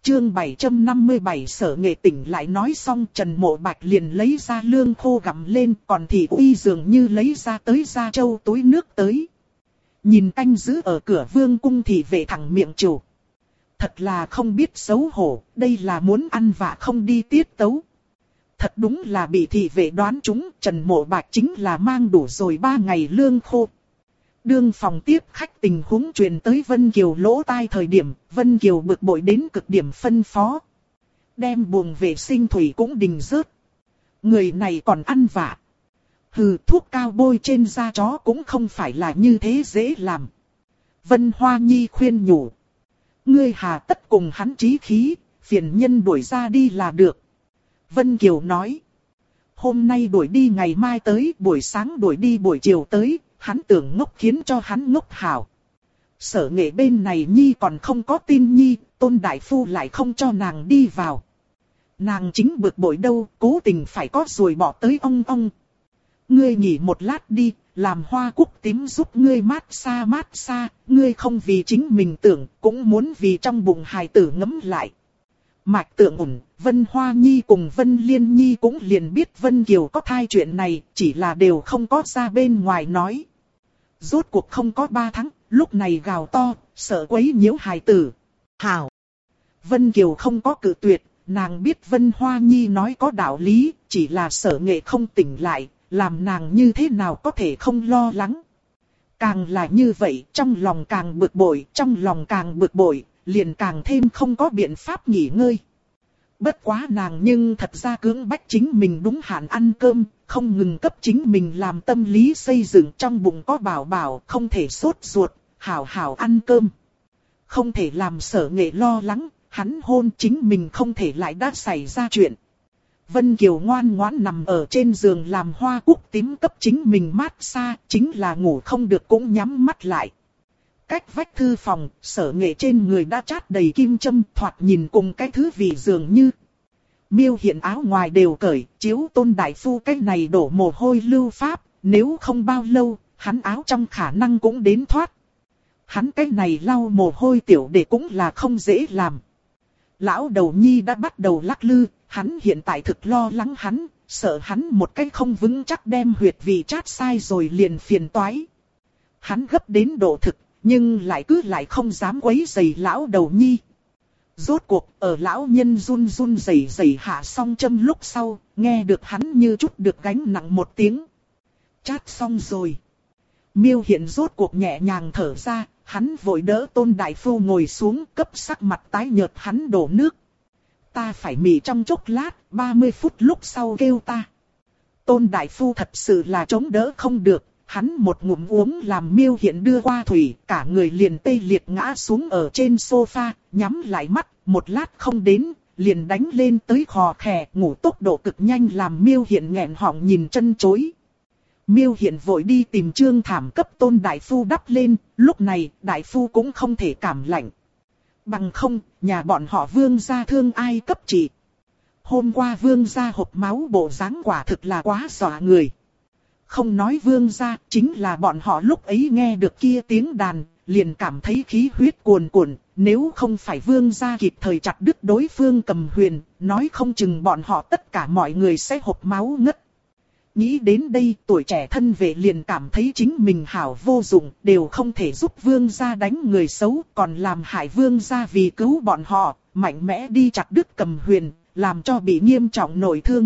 Chương 757 Sở Nghệ tỉnh lại nói xong, Trần Mộ Bạch liền lấy ra lương khô gặm lên, còn Thị Uy dường như lấy ra tới gia châu túi nước tới. Nhìn canh giữ ở cửa vương cung thị vệ thẳng miệng chủ. Thật là không biết xấu hổ, đây là muốn ăn vạ không đi tiết tấu. Thật đúng là bị thị vệ đoán trúng, Trần Mộ Bạch chính là mang đủ rồi 3 ngày lương khô. Đương phòng tiếp khách tình huống truyền tới Vân Kiều lỗ tai thời điểm, Vân Kiều bực bội đến cực điểm phân phó. Đem buồng vệ sinh thủy cũng đình rớt. Người này còn ăn vạ. Hừ, thuốc cao bôi trên da chó cũng không phải là như thế dễ làm. Vân Hoa Nhi khuyên nhủ. Ngươi hà tất cùng hắn chí khí, phiền nhân đuổi ra đi là được. Vân Kiều nói. Hôm nay đuổi đi ngày mai tới, buổi sáng đuổi đi buổi chiều tới, hắn tưởng ngốc khiến cho hắn ngốc hảo. Sở Nghệ bên này Nhi còn không có tin Nhi, Tôn Đại Phu lại không cho nàng đi vào. Nàng chính bực bội đâu, cố tình phải có rồi bỏ tới ong. Ngươi nghỉ một lát đi, làm hoa cúc tím giúp ngươi mát xa, ngươi không vì chính mình tưởng, cũng muốn vì trong bụng hài tử ngấm lại. Mạch Tượng ổn, Vân Hoa Nhi cùng Vân Liên Nhi cũng liền biết Vân Kiều có thai chuyện này, chỉ là đều không có ra bên ngoài nói. Rốt cuộc không có 3 tháng, lúc này gào to, sợ quấy nhiễu hài tử. Hảo! Vân Kiều không có cự tuyệt, nàng biết Vân Hoa Nhi nói có đạo lý, chỉ là Sở Nghệ không tỉnh lại, làm nàng như thế nào có thể không lo lắng. Càng là như vậy, trong lòng càng bực bội, liền càng thêm không có biện pháp nghỉ ngơi. Bất quá nàng nhưng thật ra cưỡng bách chính mình đúng hạn ăn cơm, không ngừng cấp chính mình làm tâm lý xây dựng, trong bụng có bảo không thể sốt ruột, hảo ăn cơm. Không thể làm Sở Nghệ lo lắng, hắn hôn chính mình không thể lại đã xảy ra chuyện. Vân Kiều ngoan ngoãn nằm ở trên giường làm hoa cúc tím cấp chính mình mát xa, chính là ngủ không được cũng nhắm mắt lại. Cách vách thư phòng, Sở Nghệ trên người đã chát đầy kim châm, thoạt nhìn cùng cái thứ vì dường như. Miêu Hiện áo ngoài đều cởi, chiếu Tôn Đại Phu cái này đổ mồ hôi lưu pháp, nếu không bao lâu, hắn áo trong khả năng cũng đến thoát. Hắn cái này lau mồ hôi tiểu đệ cũng là không dễ làm. Lão đầu nhi đã bắt đầu lắc lư, hắn hiện tại thực lo lắng hắn, sợ hắn một cái không vững chắc đem huyệt vị chát sai rồi liền phiền toái. Hắn gấp đến độ thực, nhưng lại không dám quấy rầy lão đầu nhi. Rốt cuộc ở lão nhân run rẩy hạ xong châm lúc sau, nghe được hắn như chút được gánh nặng một tiếng. Chát xong rồi. Miêu Hiện rốt cuộc nhẹ nhàng thở ra, hắn vội đỡ Tôn Đại Phu ngồi xuống, cấp sắc mặt tái nhợt hắn đổ nước. Ta phải mỉ trong chốc lát, 30 phút lúc sau kêu ta. Tôn Đại Phu thật sự là chống đỡ không được, hắn một ngụm uống làm Miêu Hiện đưa qua thủy, cả người liền tê liệt ngã xuống ở trên sofa, nhắm lại mắt, một lát không đến, liền đánh lên tới khò khè, ngủ tốc độ cực nhanh làm Miêu Hiện nghẹn họng nhìn chân chối. Miêu Hiện vội đi tìm trương thảm cấp Tôn Đại Phu đắp lên, lúc này Đại Phu cũng không thể cảm lạnh. Bằng không, nhà bọn họ Vương gia thương ai cấp trị. Hôm qua Vương gia hộc máu bộ dáng quả thực là quá dọa người. Không nói Vương gia, chính là bọn họ lúc ấy nghe được kia tiếng đàn, liền cảm thấy khí huyết cuồn cuộn. Nếu không phải Vương gia kịp thời chặt đứt đối phương Cầm Huyền, nói không chừng bọn họ tất cả mọi người sẽ hộc máu ngất. Nghĩ đến đây, tuổi trẻ thân vệ liền cảm thấy chính mình hảo vô dụng, đều không thể giúp Vương gia đánh người xấu, còn làm hại Vương gia vì cứu bọn họ, mạnh mẽ đi chặt đứt Cầm Huyền, làm cho bị nghiêm trọng nội thương.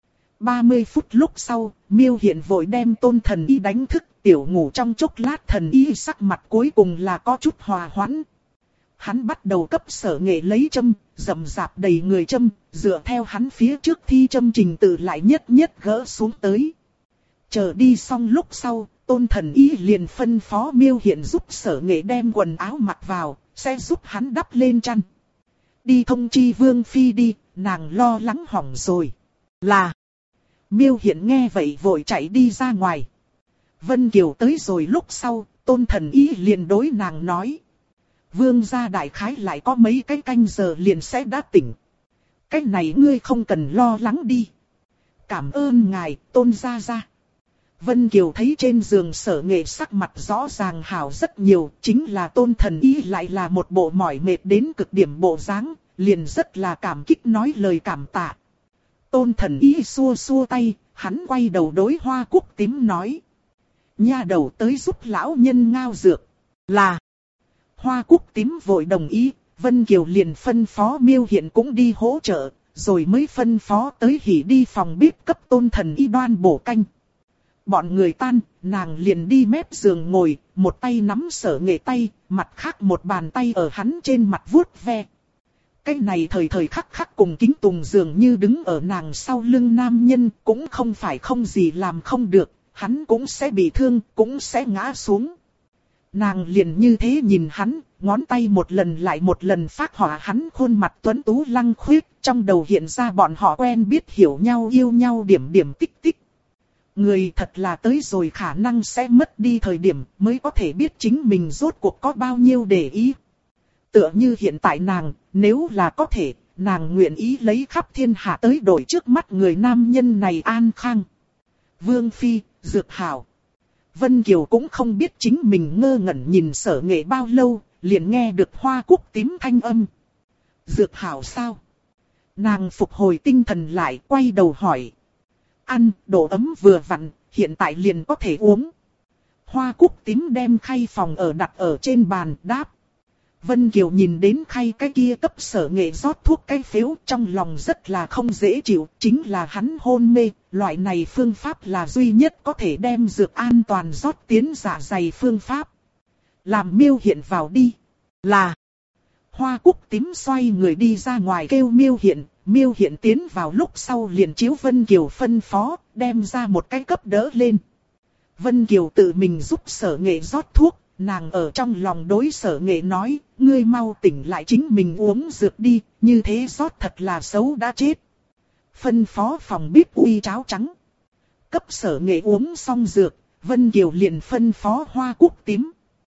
30 phút lúc sau, Miêu Hiện vội đem Tôn Thần Y đánh thức, tiểu ngủ trong chốc lát Thần Y sắc mặt cuối cùng là có chút hòa hoãn. Hắn bắt đầu cấp Sở Nghệ lấy châm, rậm rạp đầy người châm, dựa theo hắn phía trước thi châm trình tự lại nhất gỡ xuống tới. Chờ đi xong lúc sau, Tôn Thần Y liền phân phó Miêu Hiện giúp Sở Nghệ đem quần áo mặc vào, sẽ giúp hắn đắp lên chăn. Đi thông chi Vương Phi đi, nàng lo lắng hỏng rồi. Là. Miêu Hiện nghe vậy vội chạy đi ra ngoài. Vân Kiều tới rồi lúc sau, Tôn Thần Y liền đối nàng nói. Vương gia đại khái lại có mấy cái canh giờ liền sẽ đã tỉnh. Cái này ngươi không cần lo lắng đi. Cảm ơn ngài, Tôn gia gia. Vân Kiều thấy trên giường Sở Nghệ sắc mặt rõ ràng hảo rất nhiều, chính là Tôn Thần Y lại là một bộ mỏi mệt đến cực điểm bộ dáng, liền rất là cảm kích nói lời cảm tạ. Tôn Thần Y xua xua tay, hắn quay đầu đối Hoa Cúc Tím nói. Nha đầu tới giúp lão nhân ngao dược. Là. Hoa Cúc Tím vội đồng ý, Vân Kiều liền phân phó Miêu Hiện cũng đi hỗ trợ, rồi mới phân phó tới Hỉ đi phòng bếp cấp Tôn Thần Y đoan bổ canh. Bọn người tan, nàng liền đi mép giường ngồi, một tay nắm Sở Nghệ tay, mặt khác một bàn tay ở hắn trên mặt vuốt ve. Cái này thời thời khắc khắc cùng Kính Tùng dường như đứng ở nàng sau lưng nam nhân, cũng không phải không gì làm không được, hắn cũng sẽ bị thương, cũng sẽ ngã xuống. Nàng liền như thế nhìn hắn, ngón tay một lần lại một lần phác họa hắn khuôn mặt tuấn tú lăng khuyết, trong đầu hiện ra bọn họ quen biết hiểu nhau yêu nhau điểm điểm tích tích. Người thật là tới rồi khả năng sẽ mất đi thời điểm mới có thể biết chính mình rốt cuộc có bao nhiêu để ý. Tựa như hiện tại nàng, nếu là có thể, nàng nguyện ý lấy khắp thiên hạ tới đổi trước mắt người nam nhân này an khang. Vương Phi, Dược Hảo. Vân Kiều cũng không biết chính mình ngơ ngẩn nhìn Sở Nghệ bao lâu, liền nghe được Hoa Cúc Tím thanh âm. Dược Hảo sao? Nàng phục hồi tinh thần lại, quay đầu hỏi. Ăn, độ ấm vừa vặn, hiện tại liền có thể uống. Hoa Cúc Tím đem khay phòng ở đặt ở trên bàn, đáp. Vân Kiều nhìn đến khay cái kia cấp Sở Nghệ rót thuốc cái phếu, trong lòng rất là không dễ chịu, chính là hắn hôn mê, loại này phương pháp là duy nhất có thể đem dược an toàn rót tiến dạ dày phương pháp. Làm Miêu Hiện vào đi. Là. Hoa Cúc Tím xoay người đi ra ngoài kêu Miêu Hiện tiến vào lúc sau liền chiếu Vân Kiều phân phó, đem ra một cái cấp đỡ lên. Vân Kiều tự mình giúp Sở Nghệ rót thuốc. Nàng ở trong lòng đối Sở Nghệ nói, ngươi mau tỉnh lại chính mình uống dược đi, như thế rót thật là xấu đã chết. Phân phó phòng bếp uy cháo trắng. Cấp Sở Nghệ uống xong dược, Vân Kiều liền phân phó Hoa Cúc Tím.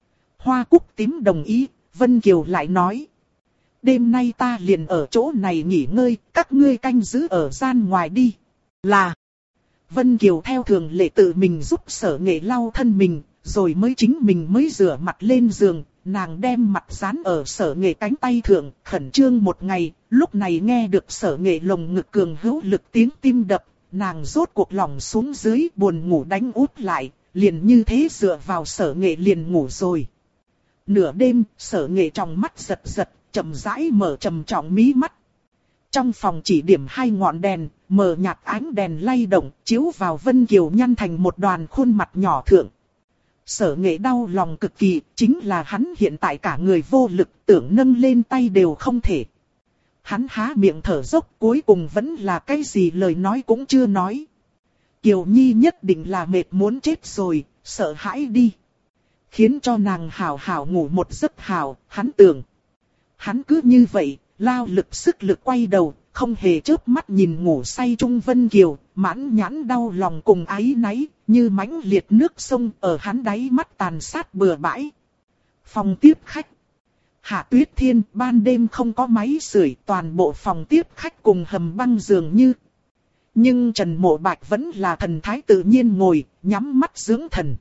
Hoa Cúc Tím đồng ý, Vân Kiều lại nói. Đêm nay ta liền ở chỗ này nghỉ ngơi, các ngươi canh giữ ở gian ngoài đi. Là. Vân Kiều theo thường lệ tự mình giúp Sở Nghệ lau thân mình. Rồi mới chính mình mới rửa mặt lên giường, nàng đem mặt dán ở Sở Nghệ cánh tay thượng, khẩn trương một ngày, lúc này nghe được Sở Nghệ lồng ngực cường hữu lực tiếng tim đập, nàng rốt cuộc lòng xuống dưới buồn ngủ đánh út lại, liền như thế dựa vào Sở Nghệ liền ngủ rồi. Nửa đêm, Sở Nghệ trong mắt giật giật, chậm rãi mở trầm trọng mí mắt. Trong phòng chỉ điểm 2 ngọn đèn, mờ nhạt ánh đèn lay động, chiếu vào Vân Kiều nhăn thành một đoàn khuôn mặt nhỏ thượng. Sở Nghệ đau lòng cực kỳ, chính là hắn hiện tại cả người vô lực, tưởng nâng lên tay đều không thể. Hắn há miệng thở dốc, cuối cùng vẫn là cái gì lời nói cũng chưa nói. Kiều Nhi nhất định là mệt muốn chết rồi, sợ hãi đi. Khiến cho nàng hảo hảo ngủ một giấc hảo, hắn tưởng. Hắn cứ như vậy, lao lực sức lực quay đầu, không hề chớp mắt nhìn ngủ say Trung Vân Kiều, mãn nhãn đau lòng cùng áy náy, như mãnh liệt nước sông ở hắn đáy mắt tàn sát bừa bãi. Phòng tiếp khách. Hạ Tuyết Thiên, ban đêm không có máy sưởi, toàn bộ phòng tiếp khách cùng hầm băng dường như. Nhưng Trần Mộ Bạch vẫn là thần thái tự nhiên ngồi, nhắm mắt dưỡng thần.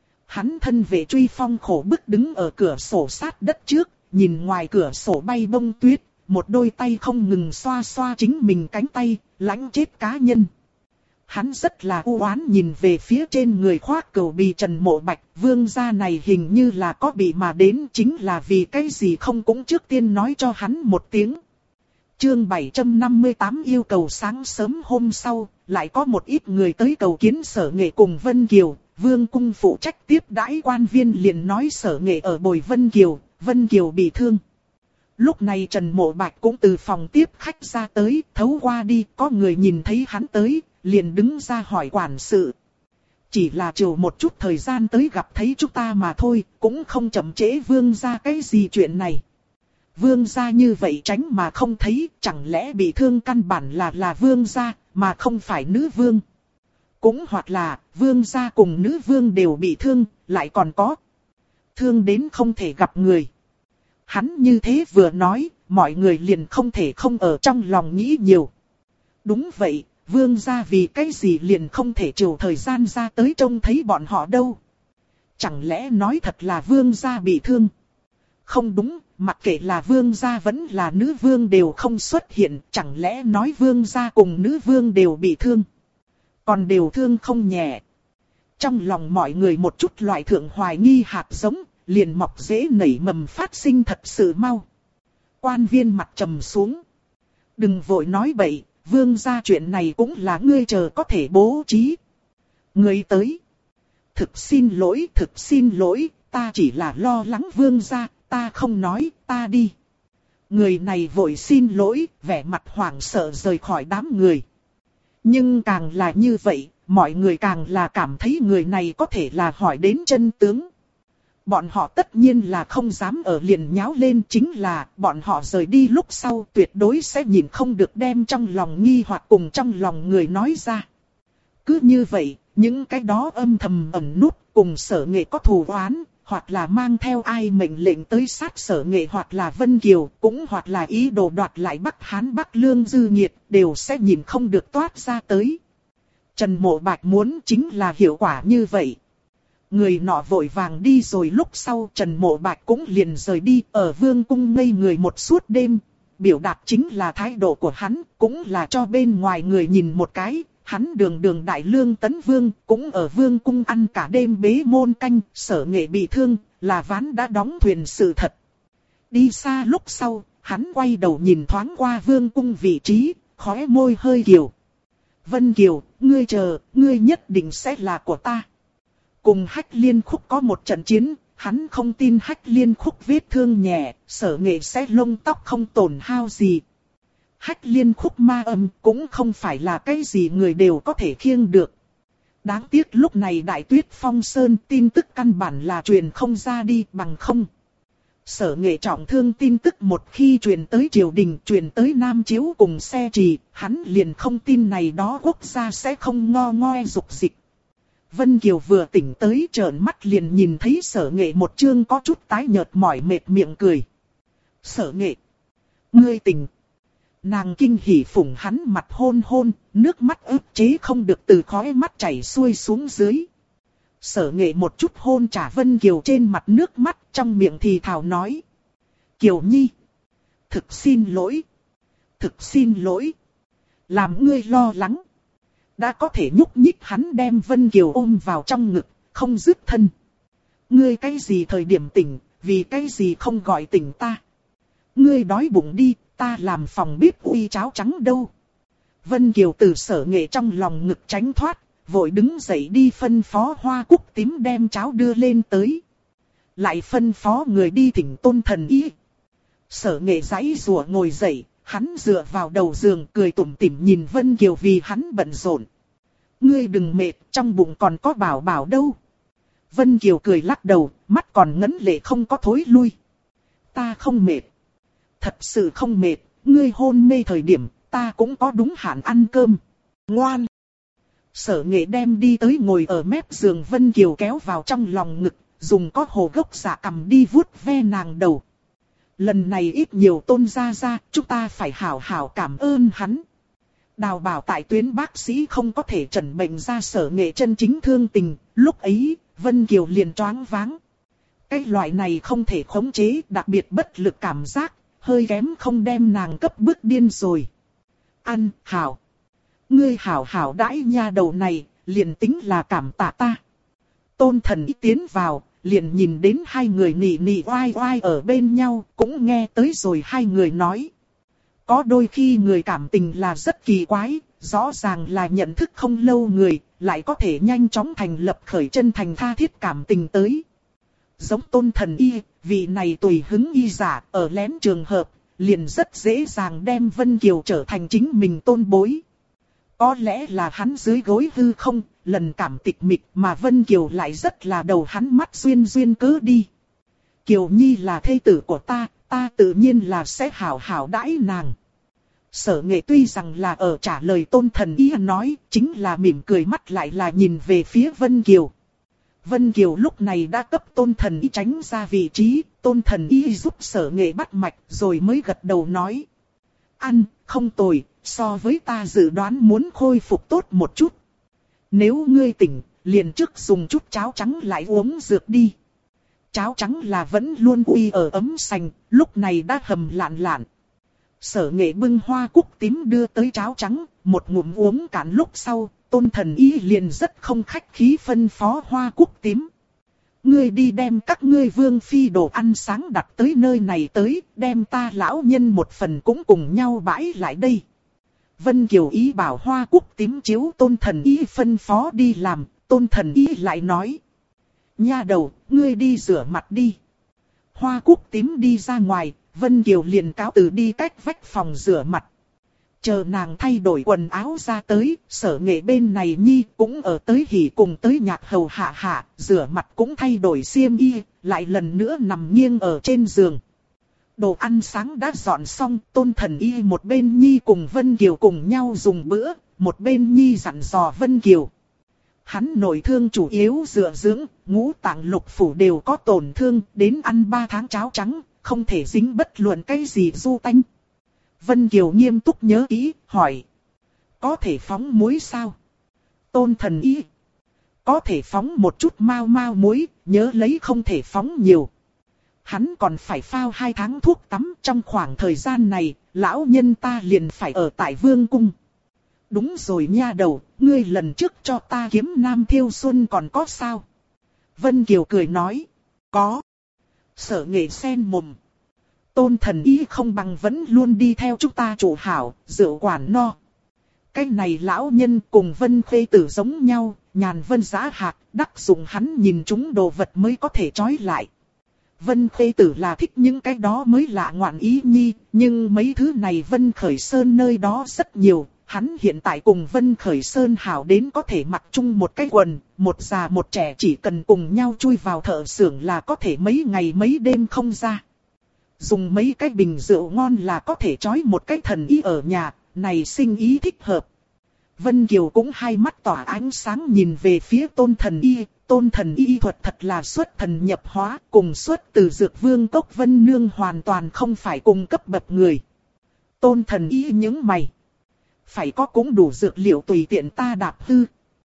Hắn thân vệ Truy Phong khổ bức đứng ở cửa sổ sát đất trước, nhìn ngoài cửa sổ bay bông tuyết. Một đôi tay không ngừng xoa xoa chính mình cánh tay, lãnh chết cá nhân. Hắn rất là u oán nhìn về phía trên người khoác cửu bì Trần Mộ Bạch, vương gia này hình như là có bị mà đến, chính là vì cái gì không cũng trước tiên nói cho hắn một tiếng. Chương 758 yêu cầu. Sáng sớm hôm sau, lại có một ít người tới cầu kiến Sở Nghệ cùng Vân Kiều, vương cung phụ trách tiếp đãi quan viên liền nói Sở Nghệ ở bồi Vân Kiều bị thương. Lúc này Trần Mộ Bạch cũng từ phòng tiếp khách ra tới, thấu qua đi, có người nhìn thấy hắn tới, liền đứng ra hỏi quản sự. Chỉ là chiều một chút thời gian tới gặp thấy chúng ta mà thôi, cũng không chậm trễ vương gia cái gì chuyện này. Vương gia như vậy tránh mà không thấy, chẳng lẽ bị thương căn bản là vương gia, mà không phải nữ vương. Cũng hoặc là, vương gia cùng nữ vương đều bị thương, lại còn có thương đến không thể gặp người. Hắn như thế vừa nói, mọi người liền không thể không ở trong lòng nghĩ nhiều. Đúng vậy, vương gia vì cái gì liền không thể chiều thời gian ra tới trông thấy bọn họ đâu. Chẳng lẽ nói thật là vương gia bị thương? Không đúng, mặc kệ là vương gia vẫn là nữ vương đều không xuất hiện, chẳng lẽ nói vương gia cùng nữ vương đều bị thương. Còn đều thương không nhẹ. Trong lòng mọi người một chút loại thượng hoài nghi hạt giống, liền mọc rễ nảy mầm phát sinh thật sự mau. Quan viên mặt trầm xuống. Đừng vội nói bậy, vương gia chuyện này cũng là ngươi chờ có thể bố trí. Người tới. Thực xin lỗi, ta chỉ là lo lắng vương gia, ta không nói, ta đi. Người này vội xin lỗi, vẻ mặt hoảng sợ rời khỏi đám người. Nhưng càng là như vậy, mọi người càng là cảm thấy người này có thể là hỏi đến chân tướng. Bọn họ tất nhiên là không dám ở liền nháo lên, chính là bọn họ rời đi lúc sau tuyệt đối sẽ nhìn không được đem trong lòng nghi hoặc cùng trong lòng người nói ra. Cứ như vậy, những cái đó âm thầm ẩn nút cùng Sở Nghệ có thù oán, hoặc là mang theo ai mệnh lệnh tới sát Sở Nghệ hoặc là Vân Kiều, cũng hoặc là ý đồ đoạt lại Bắc Hán Bắc Lương Dư Nhiệt, đều sẽ nhìn không được toát ra tới. Trần Mộ Bạch muốn chính là hiệu quả như vậy. Người nọ vội vàng đi rồi lúc sau Trần Mộ Bạch cũng liền rời đi, ở vương cung ngây người một suốt đêm. Biểu đạt chính là thái độ của hắn, cũng là cho bên ngoài người nhìn một cái. Hắn đường đại lương tấn vương, cũng ở vương cung ăn cả đêm bế môn canh, Sở Nghệ bị thương, là ván đã đóng thuyền sự thật. Đi xa lúc sau, hắn quay đầu nhìn thoáng qua vương cung vị trí, khóe môi hơi kiều. Vân Kiều, ngươi chờ, ngươi nhất định sẽ là của ta. Cùng Hách Liên Khúc có một trận chiến, hắn không tin Hách Liên Khúc vết thương nhẹ, Sở Nghệ sẽ lông tóc không tổn hao gì. Hách Liên Khúc ma âm cũng không phải là cái gì người đều có thể khiêng được. Đáng tiếc lúc này Đại Tuyết Phong Sơn tin tức căn bản là truyền không ra đi bằng không. Sở Nghệ trọng thương tin tức một khi truyền tới triều đình, truyền tới Nam Chiếu cùng xe trì, hắn liền không tin này đó quốc gia sẽ không ngo ngoe dục dịch. Vân Kiều vừa tỉnh tới trợn mắt liền nhìn thấy Sở Nghệ một chương có chút tái nhợt mỏi mệt miệng cười. Sở Nghệ, ngươi tỉnh. Nàng kinh hỉ phủng hắn mặt hôn hôn, nước mắt ức chế không được từ khóe mắt chảy xuôi xuống dưới. Sở Nghệ một chút hôn trả Vân Kiều trên mặt nước mắt, trong miệng thì thào nói. Kiều Nhi, thực xin lỗi, làm ngươi lo lắng. Đã có thể nhúc nhích hắn đem Vân Kiều ôm vào trong ngực, không dứt thân. Ngươi cái gì thời điểm tỉnh, vì cái gì không gọi tỉnh ta. Ngươi đói bụng đi, ta làm phòng bếp uy cháo trắng đâu. Vân Kiều từ Sở Nghệ trong lòng ngực tránh thoát, vội đứng dậy đi phân phó Hoa Cúc Tím đem cháo đưa lên tới. Lại phân phó người đi thỉnh Tôn Thần Y. Sở Nghệ giãy giụa ngồi dậy, hắn dựa vào đầu giường cười tủm tỉm nhìn Vân Kiều vì hắn bận rộn. Ngươi đừng mệt, trong bụng còn có bảo bảo đâu. Vân Kiều cười lắc đầu, mắt còn ngấn lệ không có thối lui. Ta không mệt. Thật sự không mệt, ngươi hôn mê thời điểm, ta cũng có đúng hạn ăn cơm. Ngoan. Sở Nghệ đem đi tới ngồi ở mép giường Vân Kiều kéo vào trong lòng ngực, dùng có hồ gốc dạ cầm đi vuốt ve nàng đầu. Lần này ít nhiều Tôn gia gia, chúng ta phải hảo hảo cảm ơn hắn. Đào bảo tại tuyến bác sĩ không có thể chẩn bệnh ra Sở Nghệ chân chính thương tình, lúc ấy, Vân Kiều liền choáng váng. Cái loại này không thể khống chế, đặc biệt bất lực cảm giác, hơi kém không đem nàng cấp bức điên rồi. Ăn, hảo. Ngươi hảo hảo đãi nha đầu này, liền tính là cảm tạ ta. Tôn Thần Y tiến vào, liền nhìn đến hai người nỉ nỉ oai oai ở bên nhau, cũng nghe tới rồi hai người nói. Có đôi khi người cảm tình là rất kỳ quái, rõ ràng là nhận thức không lâu người, lại có thể nhanh chóng thành lập khởi chân thành tha thiết cảm tình tới. Giống Tôn Thần Y, vị này tùy hứng y giả, ở lén trường hợp, liền rất dễ dàng đem Vân Kiều trở thành chính mình tôn bối. Có lẽ là hắn dưới gối hư không, lần cảm tịch mịch mà Vân Kiều lại rất là đầu hắn mắt duyên cớ đi. Kiều Nhi là thê tử của ta, ta tự nhiên là sẽ hảo hảo đãi nàng. Sở Nghệ tuy rằng là ở trả lời Tôn Thần Y nói, chính là mỉm cười mắt lại là nhìn về phía Vân Kiều. Vân Kiều lúc này đã cấp Tôn Thần Y tránh ra vị trí, Tôn Thần Y giúp Sở Nghệ bắt mạch rồi mới gật đầu nói. Ăn, không tồi, so với ta dự đoán muốn khôi phục tốt một chút. Nếu ngươi tỉnh, liền trước dùng chút cháo trắng lại uống dược đi. cháo trắng là vẫn luôn uy ở ấm sành, lúc này đã hầm lạn lạn. Sở Nghệ bưng hoa cúc tím đưa tới cháo trắng, một ngụm uống cạn lúc sau, Tôn Thần Y liền rất không khách khí phân phó hoa cúc tím. Ngươi đi đem các ngươi vương phi đồ ăn sáng đặt tới nơi này tới, đem ta lão nhân một phần cũng cùng nhau bãi lại đây. Vân Kiều ý bảo hoa cúc tím chiếu Tôn Thần Y phân phó đi làm, Tôn Thần Y lại nói. Nha đầu, ngươi đi rửa mặt đi. Hoa cúc tím đi ra ngoài, Vân Kiều liền cáo từ đi cách vách phòng rửa mặt. Chờ nàng thay đổi quần áo ra tới, Sở Nghệ bên này nhi cũng ở tới hỉ cùng tới nhạc hầu hạ hạ, rửa mặt cũng thay đổi xiêm y, lại lần nữa nằm nghiêng ở trên giường. Đồ ăn sáng đã dọn xong, Tôn Thần Y một bên nhi cùng Vân Kiều cùng nhau dùng bữa, một bên nhi dặn dò Vân Kiều. Hắn nội thương chủ yếu dựa dưỡng, ngũ tạng lục phủ đều có tổn thương, đến ăn 3 tháng cháo trắng, không thể dính bất luận cái gì du tanh. Vân Kiều nghiêm túc nhớ kỹ, hỏi. Có thể phóng muối sao? Tôn Thần Y. Có thể phóng một chút mau mau muối, nhớ lấy không thể phóng nhiều. Hắn còn phải phao 2 tháng thuốc tắm, trong khoảng thời gian này, lão nhân ta liền phải ở tại vương cung. Đúng rồi nha đầu, ngươi lần trước cho ta kiếm nam thiêu xuân còn có sao? Vân Kiều cười nói. Có. Sở Nghệ sen mồm. Tôn Thần Y không bằng vẫn luôn đi theo chúng ta chủ hảo, rượu quản no. Cái này lão nhân cùng Vân Khê Tử giống nhau, nhàn vân giá hạc, đắc dụng hắn nhìn chúng đồ vật mới có thể trói lại. Vân Khê Tử là thích những cái đó mới lạ ngoạn ý nhi, nhưng mấy thứ này Vân Khởi Sơn nơi đó rất nhiều. Hắn hiện tại cùng Vân Khởi Sơn hảo đến có thể mặc chung một cái quần, một già một trẻ chỉ cần cùng nhau chui vào thợ xưởng là có thể mấy ngày mấy đêm không ra. Dùng mấy cái bình rượu ngon là có thể trói một cái thần y ở nhà, này sinh ý thích hợp. Vân Kiều cũng hai mắt tỏa ánh sáng nhìn về phía Tôn Thần Y. Tôn Thần Y thuật thật là xuất thần nhập hóa, cùng xuất từ Dược Vương Cốc Vân Nương hoàn toàn không phải cùng cấp bậc người. Tôn Thần Y nhướng mày. Phải có cũng đủ dược liệu tùy tiện ta đạp hư.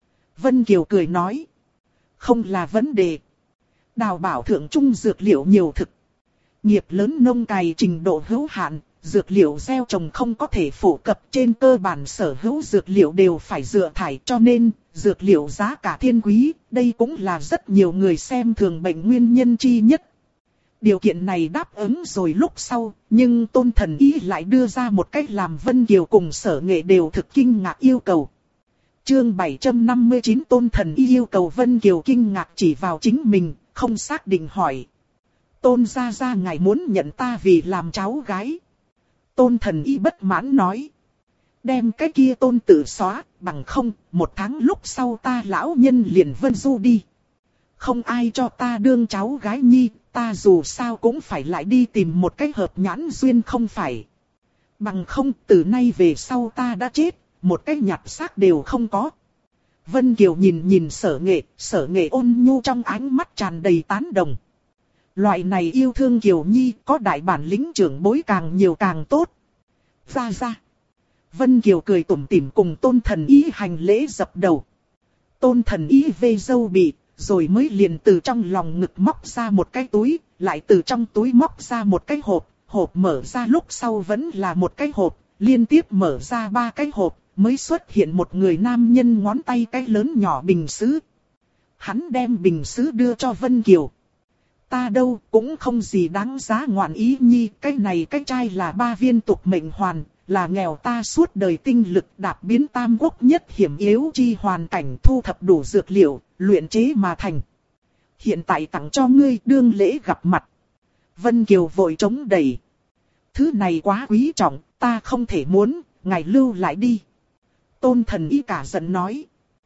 Vân Kiều cười nói. Không là vấn đề. Đào bảo thượng trung dược liệu nhiều thực. Nghiệp lớn nông cày trình độ hữu hạn, dược liệu gieo trồng không có thể phổ cập, trên cơ bản sở hữu dược liệu đều phải dựa thải, cho nên dược liệu giá cả thiên quý, đây cũng là rất nhiều người xem thường bệnh nguyên nhân chi nhất. Điều kiện này đáp ứng rồi lúc sau, nhưng Tôn Thần Y lại đưa ra một cách làm Vân Kiều cùng Sở Nghệ đều thực kinh ngạc yêu cầu. Chương 759 Tôn Thần Y yêu cầu Vân Kiều kinh ngạc chỉ vào chính mình, không xác định hỏi. Tôn gia gia ngài muốn nhận ta vì làm cháu gái. Tôn Thần Y bất mãn nói. Đem cái kia Tôn tự xóa, bằng không, 1 tháng lúc sau ta lão nhân liền vân du đi. Không ai cho ta đương cháu gái nhi, ta dù sao cũng phải lại đi tìm một cái hợp nhãn duyên không phải. Bằng không, từ nay về sau ta đã chết, một cái nhặt xác đều không có. Vân Kiều nhìn Sở Nghệ ôn nhu trong ánh mắt tràn đầy tán đồng. Loại này yêu thương Kiều Nhi có đại bản lĩnh trưởng bối càng nhiều càng tốt. Ra. Vân Kiều cười tủm tỉm cùng Tôn Thần Y hành lễ dập đầu. Tôn Thần Y vê dâu bị, rồi mới liền từ trong lòng ngực móc ra một cái túi, lại từ trong túi móc ra một cái hộp. Hộp mở ra lúc sau vẫn là một cái hộp, liên tiếp mở ra 3 cái hộp, mới xuất hiện một người nam nhân ngón tay cái lớn nhỏ bình sứ. Hắn đem bình sứ đưa cho Vân Kiều. Ta đâu cũng không gì đáng giá ngoạn ý nhi, cái này cái chai là 3 viên tục mệnh hoàn, là nghèo ta suốt đời tinh lực đạp biến tam quốc nhất hiểm yếu chi hoàn cảnh thu thập đủ dược liệu, luyện chế mà thành. Hiện tại tặng cho ngươi đương lễ gặp mặt. Vân Kiều vội chống đẩy. Thứ này quá quý trọng, ta không thể muốn, ngài lưu lại đi. Tôn Thần Y cả giận nói.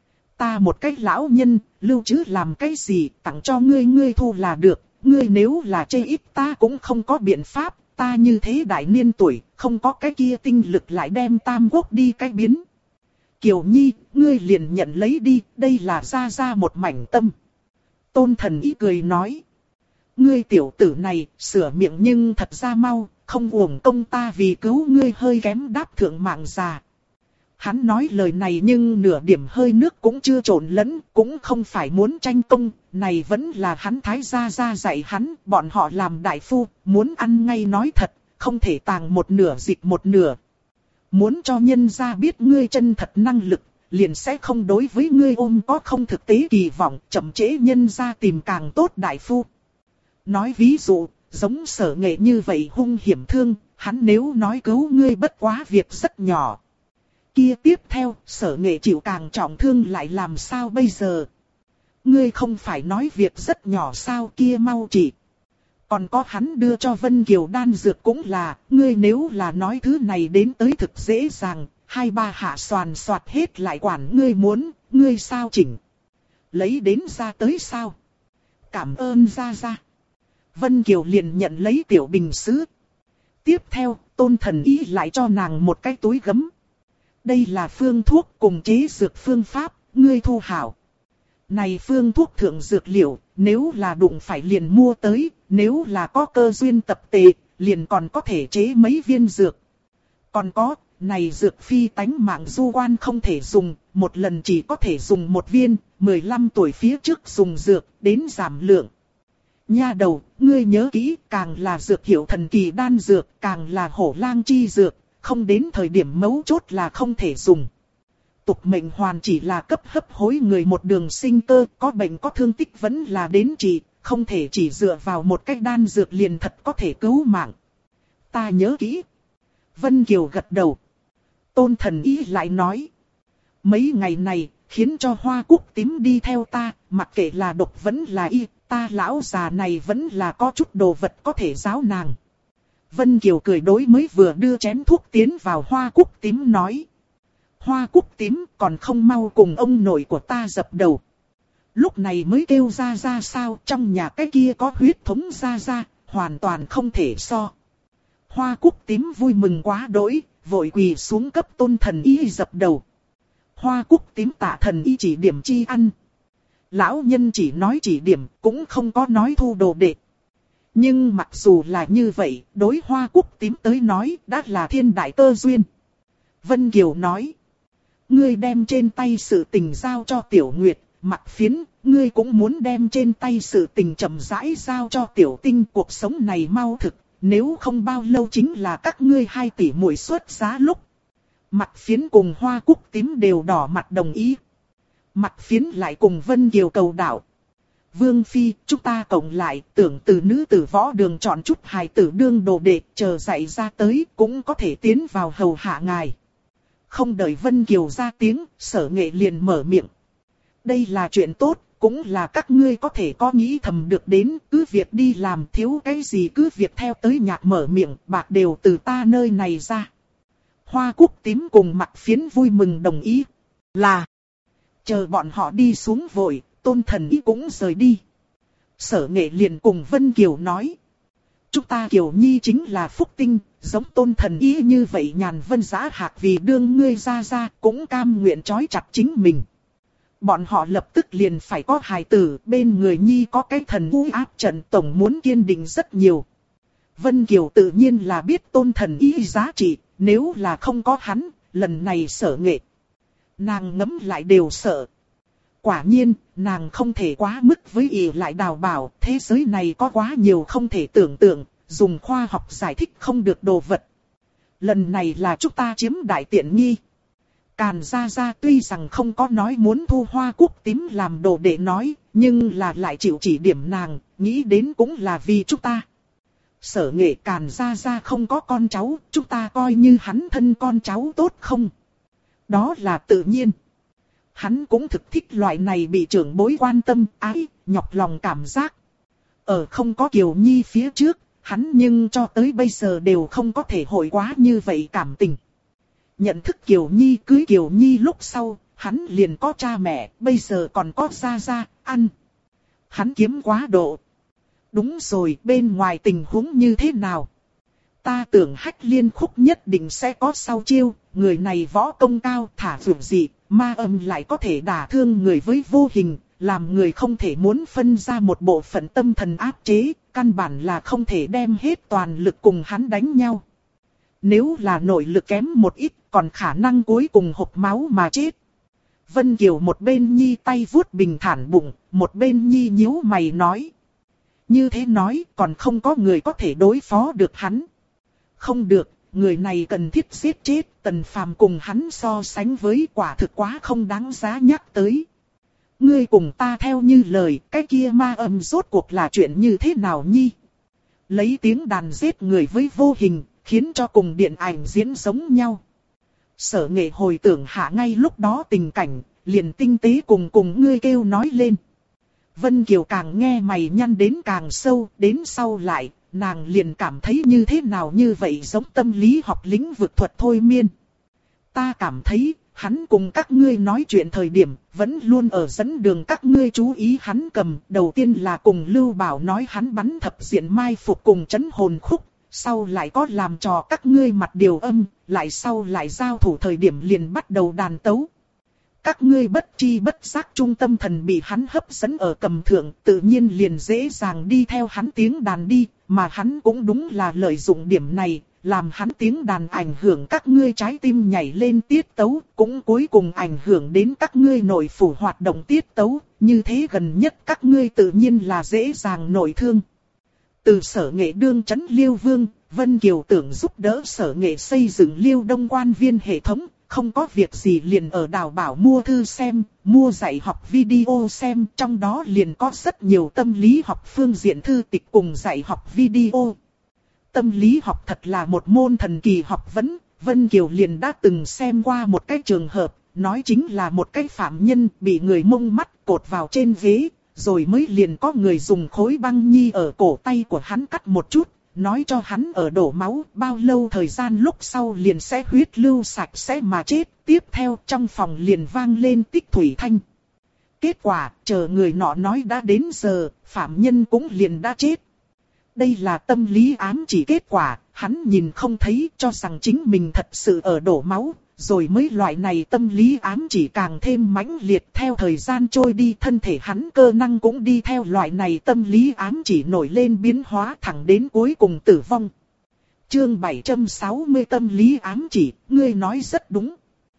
Ta một cái lão nhân, lưu trữ làm cái gì, tặng cho ngươi thu là được. Ngươi nếu là chê ít ta cũng không có biện pháp, ta như thế đại niên tuổi, không có cái kia tinh lực lại đem tam quốc đi cái biến. Kiều Nhi, ngươi liền nhận lấy đi, đây là ra một mảnh tâm. Tôn Thần Y cười nói. Ngươi tiểu tử này, sửa miệng nhưng thật ra mau, không uổng công ta vì cứu ngươi hơi kém đáp thượng mạng già. Hắn nói lời này nhưng nửa điểm hơi nước cũng chưa trộn lẫn, cũng không phải muốn tranh công, này vẫn là hắn Thái gia gia dạy hắn, bọn họ làm đại phu, muốn ăn ngay nói thật, không thể tàng một nửa dịch một nửa. Muốn cho nhân gia biết ngươi chân thật năng lực, liền sẽ không đối với ngươi ôm có không thực tế kỳ vọng, chậm trễ nhân gia tìm càng tốt đại phu. Nói ví dụ, giống Sở Nghệ như vậy hung hiểm thương, hắn nếu nói cứu ngươi bất quá việc rất nhỏ. Kia tiếp theo, Sở Nghệ chịu càng trọng thương lại làm sao bây giờ? Ngươi không phải nói việc rất nhỏ sao, kia mau chỉ. Còn có hắn đưa cho Vân Kiều đan dược cũng là, ngươi nếu là nói thứ này đến tới thực dễ dàng, 2-3 hạ xoàn xoạt hết lại quản ngươi muốn, ngươi sao chỉnh. Lấy đến ra tới sao? Cảm ơn ra ra. Vân Kiều liền nhận lấy tiểu bình sứ. Tiếp theo, Tôn Thần Y lại cho nàng một cái túi gấm. Đây là phương thuốc cùng chế dược phương pháp, ngươi thu hảo. Này phương thuốc thượng dược liệu, nếu là đụng phải liền mua tới, nếu là có cơ duyên tập tệ, liền còn có thể chế mấy viên dược. Còn có, này dược phi tánh mạng du quan không thể dùng, một lần chỉ có thể dùng một viên, 15 tuổi phía trước dùng dược, đến giảm lượng. Nha đầu, ngươi nhớ kỹ, càng là dược hiệu thần kỳ đan dược, càng là hổ lang chi dược, không đến thời điểm mấu chốt là không thể dùng. Tục mệnh hoàn chỉ là cấp hấp hối người một đường sinh cơ, có bệnh có thương tích vẫn là đến trị, không thể chỉ dựa vào một cách đan dược liền thật có thể cứu mạng. Ta nhớ kỹ. Vân Kiều gật đầu. Tôn Thần Y lại nói. Mấy ngày này, khiến cho Hoa Cúc Tím đi theo ta, mặc kệ là độc vẫn là y, ta lão già này vẫn là có chút đồ vật có thể giáo nàng. Vân Kiều cười đối mới vừa đưa chén thuốc tiến vào Hoa Cúc Tím nói. Hoa Cúc Tím còn không mau cùng ông nội của ta dập đầu. Lúc này mới kêu ra ra sao, trong nhà cái kia có huyết thống ra ra, hoàn toàn không thể so. Hoa Cúc Tím vui mừng quá đỗi, vội quỳ xuống cấp Tôn Thần Y dập đầu. Hoa Cúc Tím tạ Thần Y chỉ điểm chi ăn. Lão nhân chỉ nói chỉ điểm, cũng không có nói thu đồ đệ. Nhưng mặc dù là như vậy, đối Hoa Cúc Tím tới nói đã là thiên đại cơ duyên. Vân Kiều nói. Ngươi đem trên tay sự tình giao cho Tiểu Nguyệt, Mặc Phiến, ngươi cũng muốn đem trên tay sự tình chậm rãi giao cho Tiểu Tinh, cuộc sống này mau thực, nếu không bao lâu chính là các ngươi 2 tỷ muội xuất giá lúc. Mặc Phiến cùng Hoa Cúc Tím đều đỏ mặt đồng ý. Mặc Phiến lại cùng Vân Kiều cầu đạo. Vương Phi, chúng ta cộng lại, tưởng từ nữ tử võ đường chọn chút hài tử đương đồ đệ, chờ dạy ra tới, cũng có thể tiến vào hầu hạ ngài. Không đợi Vân Kiều ra tiếng, Sở Nghệ liền mở miệng. Đây là chuyện tốt, cũng là các ngươi có thể có nghĩ thầm được đến, cứ việc đi làm thiếu cái gì cứ việc theo tới nhạc mở miệng, bạc đều từ ta nơi này ra. Hoa Cúc Tím cùng Mặc Phiến vui mừng đồng ý. Là, chờ bọn họ đi xuống vội, Tôn Thần Y cũng rời đi. Sở Nghệ liền cùng Vân Kiều nói. Chúng ta Kiều Nhi chính là phúc tinh, giống Tôn Thần Y như vậy nhàn vân giá hạc vì đương ngươi ra ra, cũng cam nguyện trói chặt chính mình. Bọn họ lập tức liền phải có hài tử, bên người Nhi có cái thần u áp trận tổng muốn kiên định rất nhiều. Vân Kiều tự nhiên là biết Tôn Thần Y giá trị, nếu là không có hắn, lần này Sở Nghệ. Nàng ngấm lại đều sợ. Quả nhiên, nàng không thể quá mức với ỷ lại đào bảo, thế giới này có quá nhiều không thể tưởng tượng, dùng khoa học giải thích không được đồ vật. Lần này là chúng ta chiếm đại tiện nghi. Càn gia gia tuy rằng không có nói muốn thu Hoa Cúc Tím làm đồ đệ nói, nhưng là lại chịu chỉ điểm nàng, nghĩ đến cũng là vì chúng ta. Sở Nghệ Càn gia gia không có con cháu, chúng ta coi như hắn thân con cháu tốt không? Đó là tự nhiên. Hắn cũng thực thích loại này bị trưởng bối quan tâm, ái, nhọc lòng cảm giác. Ở không có Kiều Nhi phía trước, hắn nhưng cho tới bây giờ đều không có thể hội quá như vậy cảm tình. Nhận thức Kiều Nhi cưới Kiều Nhi lúc sau, hắn liền có cha mẹ, bây giờ còn có gia gia, ăn. Hắn kiếm quá độ. Đúng rồi, bên ngoài tình huống như thế nào? Ta tưởng Hách Liên Khúc nhất định sẽ có sau chiêu, người này võ công cao thả vượt dị, ma âm lại có thể đả thương người với vô hình, làm người không thể muốn phân ra một bộ phận tâm thần áp chế, căn bản là không thể đem hết toàn lực cùng hắn đánh nhau. Nếu là nội lực kém một ít, còn khả năng cuối cùng hộc máu mà chết. Vân Kiều một bên nhi tay vuốt bình thản bụng, một bên nhi nhíu mày nói. Như thế nói, còn không có người có thể đối phó được hắn. Không được, người này cần thiết giết chết, Tần Phàm cùng hắn so sánh với quả thực quá không đáng giá nhắc tới. Ngươi cùng ta theo như lời, cái kia ma âm rốt cuộc là chuyện như thế nào nhi? Lấy tiếng đàn giết người với vô hình, khiến cho cùng điện ảnh diễn giống nhau. Sở Nghệ hồi tưởng hạ ngay lúc đó tình cảnh, liền tinh tế cùng ngươi kêu nói lên. Vân Kiều càng nghe mày nhăn đến càng sâu, đến sau lại, nàng liền cảm thấy như thế nào như vậy giống tâm lý học lĩnh vực thuật thôi miên. Ta cảm thấy, hắn cùng các ngươi nói chuyện thời điểm, vẫn luôn ở dẫn đường các ngươi chú ý hắn cầm. Đầu tiên là cùng Lưu Bảo nói hắn bắn thập diện mai phục cùng chấn hồn khúc, sau lại có làm trò các ngươi mặt điều âm, lại sau lại giao thủ thời điểm liền bắt đầu đàn tấu. Các ngươi bất chi bất giác trung tâm thần bị hắn hấp dẫn ở cầm thượng, tự nhiên liền dễ dàng đi theo hắn tiếng đàn đi, mà hắn cũng đúng là lợi dụng điểm này, làm hắn tiếng đàn ảnh hưởng các ngươi trái tim nhảy lên tiết tấu, cũng cuối cùng ảnh hưởng đến các ngươi nội phủ hoạt động tiết tấu, như thế gần nhất các ngươi tự nhiên là dễ dàng nội thương. Từ Sở Nghệ đương trấn Liêu Vương, Vân Kiều tưởng giúp đỡ Sở Nghệ xây dựng Liêu Đông quan viên hệ thống, không có việc gì liền ở đào bảo mua thư xem, mua dạy học video xem, trong đó liền có rất nhiều tâm lý học phương diện thư tịch cùng dạy học video. Tâm lý học thật là một môn thần kỳ học vấn, Vân Kiều liền đã từng xem qua một cái trường hợp, nói chính là một cái phạm nhân bị người Mông mắt cột vào trên ghế, rồi mới liền có người dùng khối băng nhi ở cổ tay của hắn cắt một chút, nói cho hắn ở đổ máu, bao lâu thời gian lúc sau liền sẽ huyết lưu sạch sẽ mà chết, tiếp theo trong phòng liền vang lên tích thủy thanh. Kết quả, chờ người nọ nói đã đến giờ, phạm nhân cũng liền đã chết. Đây là tâm lý ám chỉ kết quả, hắn nhìn không thấy cho rằng chính mình thật sự ở đổ máu, rồi mới loại này tâm lý ám chỉ càng thêm mãnh liệt. Theo thời gian trôi đi, thân thể hắn cơ năng cũng đi theo loại này tâm lý ám chỉ nổi lên biến hóa thẳng đến cuối cùng tử vong. Chương 760 tâm lý ám chỉ, ngươi nói rất đúng.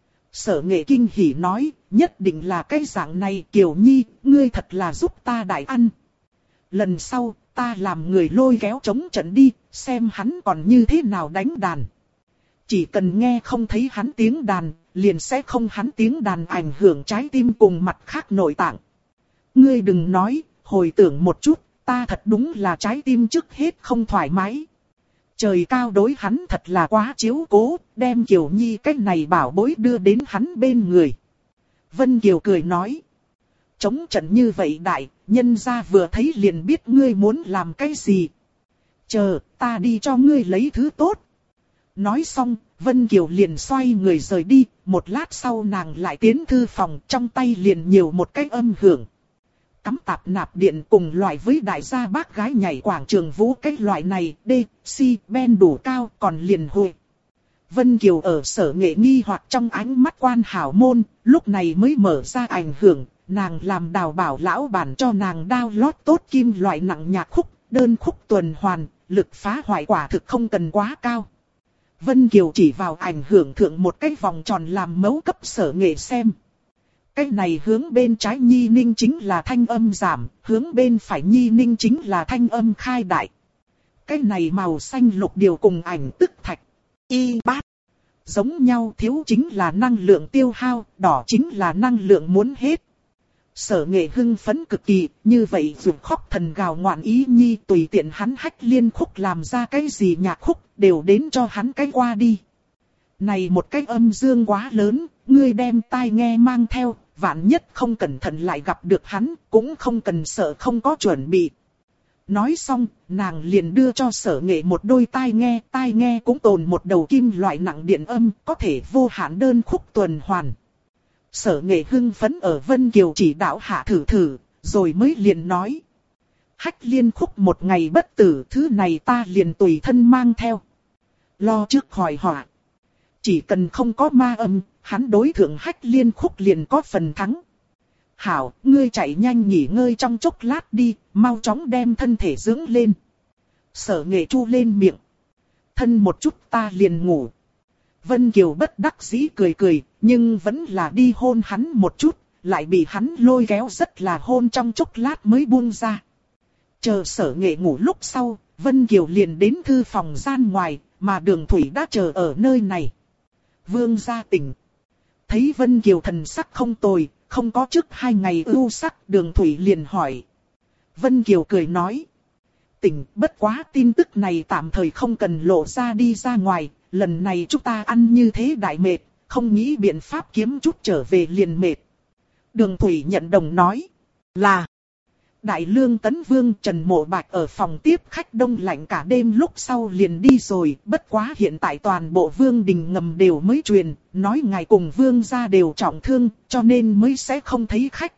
Sở Nghệ kinh hỉ nói, nhất định là cái dạng này, Kiều Nhi, ngươi thật là giúp ta đại ăn. Lần sau, ta làm người lôi kéo chống trận đi, xem hắn còn như thế nào đánh đàn. Chỉ cần nghe không thấy hắn tiếng đàn, liền sẽ không hắn tiếng đàn ảnh hưởng trái tim cùng mặt khác nội tạng. Ngươi đừng nói, hồi tưởng một chút, ta thật đúng là trái tim trước hết không thoải mái. Trời cao đối hắn thật là quá chiếu cố, đem Kiều Nhi cách này bảo bối đưa đến hắn bên người. Vân Kiều cười nói. Chống trận như vậy đại, nhân gia vừa thấy liền biết ngươi muốn làm cái gì. Chờ, ta đi cho ngươi lấy thứ tốt. Nói xong, Vân Kiều liền xoay người rời đi, một lát sau nàng lại tiến thư phòng, trong tay liền nhiều một cái âm hưởng. Cắm tạp nạp điện cùng loại với đại gia bác gái nhảy quảng trường vũ, cái loại này, ben đủ cao còn liền hồi. Vân Kiều ở Sở Nghệ nghi hoặc trong ánh mắt quan hảo môn, lúc này mới mở ra ảnh hưởng, nàng làm đào bảo lão bản cho nàng download tốt kim loại nặng nhạc khúc, đơn khúc tuần hoàn, lực phá hoại quả thực không cần quá cao. Vân Kiều chỉ vào ảnh hưởng thượng một cái vòng tròn làm mẫu cấp Sở Nghệ xem. Cái này hướng bên trái nhi ninh chính là thanh âm giảm, hướng bên phải nhi ninh chính là thanh âm khai đại. Cái này màu xanh lục điều cùng ảnh tức thạch, y bát. Giống nhau, thiếu chính là năng lượng tiêu hao, đỏ chính là năng lượng muốn hết. Sở Nghệ hưng phấn cực kỳ, như vậy dù khóc thần gào ngoạn ý nhi tùy tiện hắn hách liên khúc làm ra cái gì nhạc khúc, đều đến cho hắn cái qua đi. Này một cái âm dương quá lớn, ngươi đem tai nghe mang theo, vạn nhất không cẩn thận lại gặp được hắn, cũng không cần sợ không có chuẩn bị. Nói xong, nàng liền đưa cho Sở Nghệ một đôi tai nghe cũng tồn một đầu kim loại nặng điện âm, có thể vô hạn đơn khúc tuần hoàn. Sở Nghệ hưng phấn ở Vân Kiều chỉ đạo hạ thử, rồi mới liền nói. Hách liên khúc một ngày bất tử, thứ này ta liền tùy thân mang theo. Lo trước khỏi họa. Chỉ cần không có ma âm, hắn đối thượng hách liên khúc liền có phần thắng. Hảo, ngươi chạy nhanh nghỉ ngơi trong chốc lát đi, mau chóng đem thân thể dưỡng lên. Sở Nghệ chu lên miệng. thân một chút ta liền ngủ. Vân Kiều bất đắc dĩ cười cười, nhưng vẫn là đi hôn hắn một chút, lại bị hắn lôi kéo rất là hôn trong chốc lát mới buông ra. Chờ Sở Nghệ ngủ lúc sau, Vân Kiều liền đến thư phòng gian ngoài, mà Đường Thủy đã chờ ở nơi này. Vương gia tỉnh. Thấy Vân Kiều thần sắc không tồi, không có trước 2 ngày ưu sắc, Đường Thủy liền hỏi. Vân Kiều cười nói. Tỉnh, bất quá tin tức này tạm thời không cần lộ ra đi ra ngoài, lần này chúng ta ăn như thế đại mệt, không nghĩ biện pháp kiếm chút trở về liền mệt. Đường Thủy nhận đồng nói. Là. Đại Lương Tấn Vương Trần Mộ Bạch ở phòng tiếp khách đông lạnh cả đêm lúc sau liền đi rồi, bất quá hiện tại toàn bộ vương đình ngầm đều mới truyền, nói ngài cùng vương gia đều trọng thương, cho nên mới sẽ không thấy khách.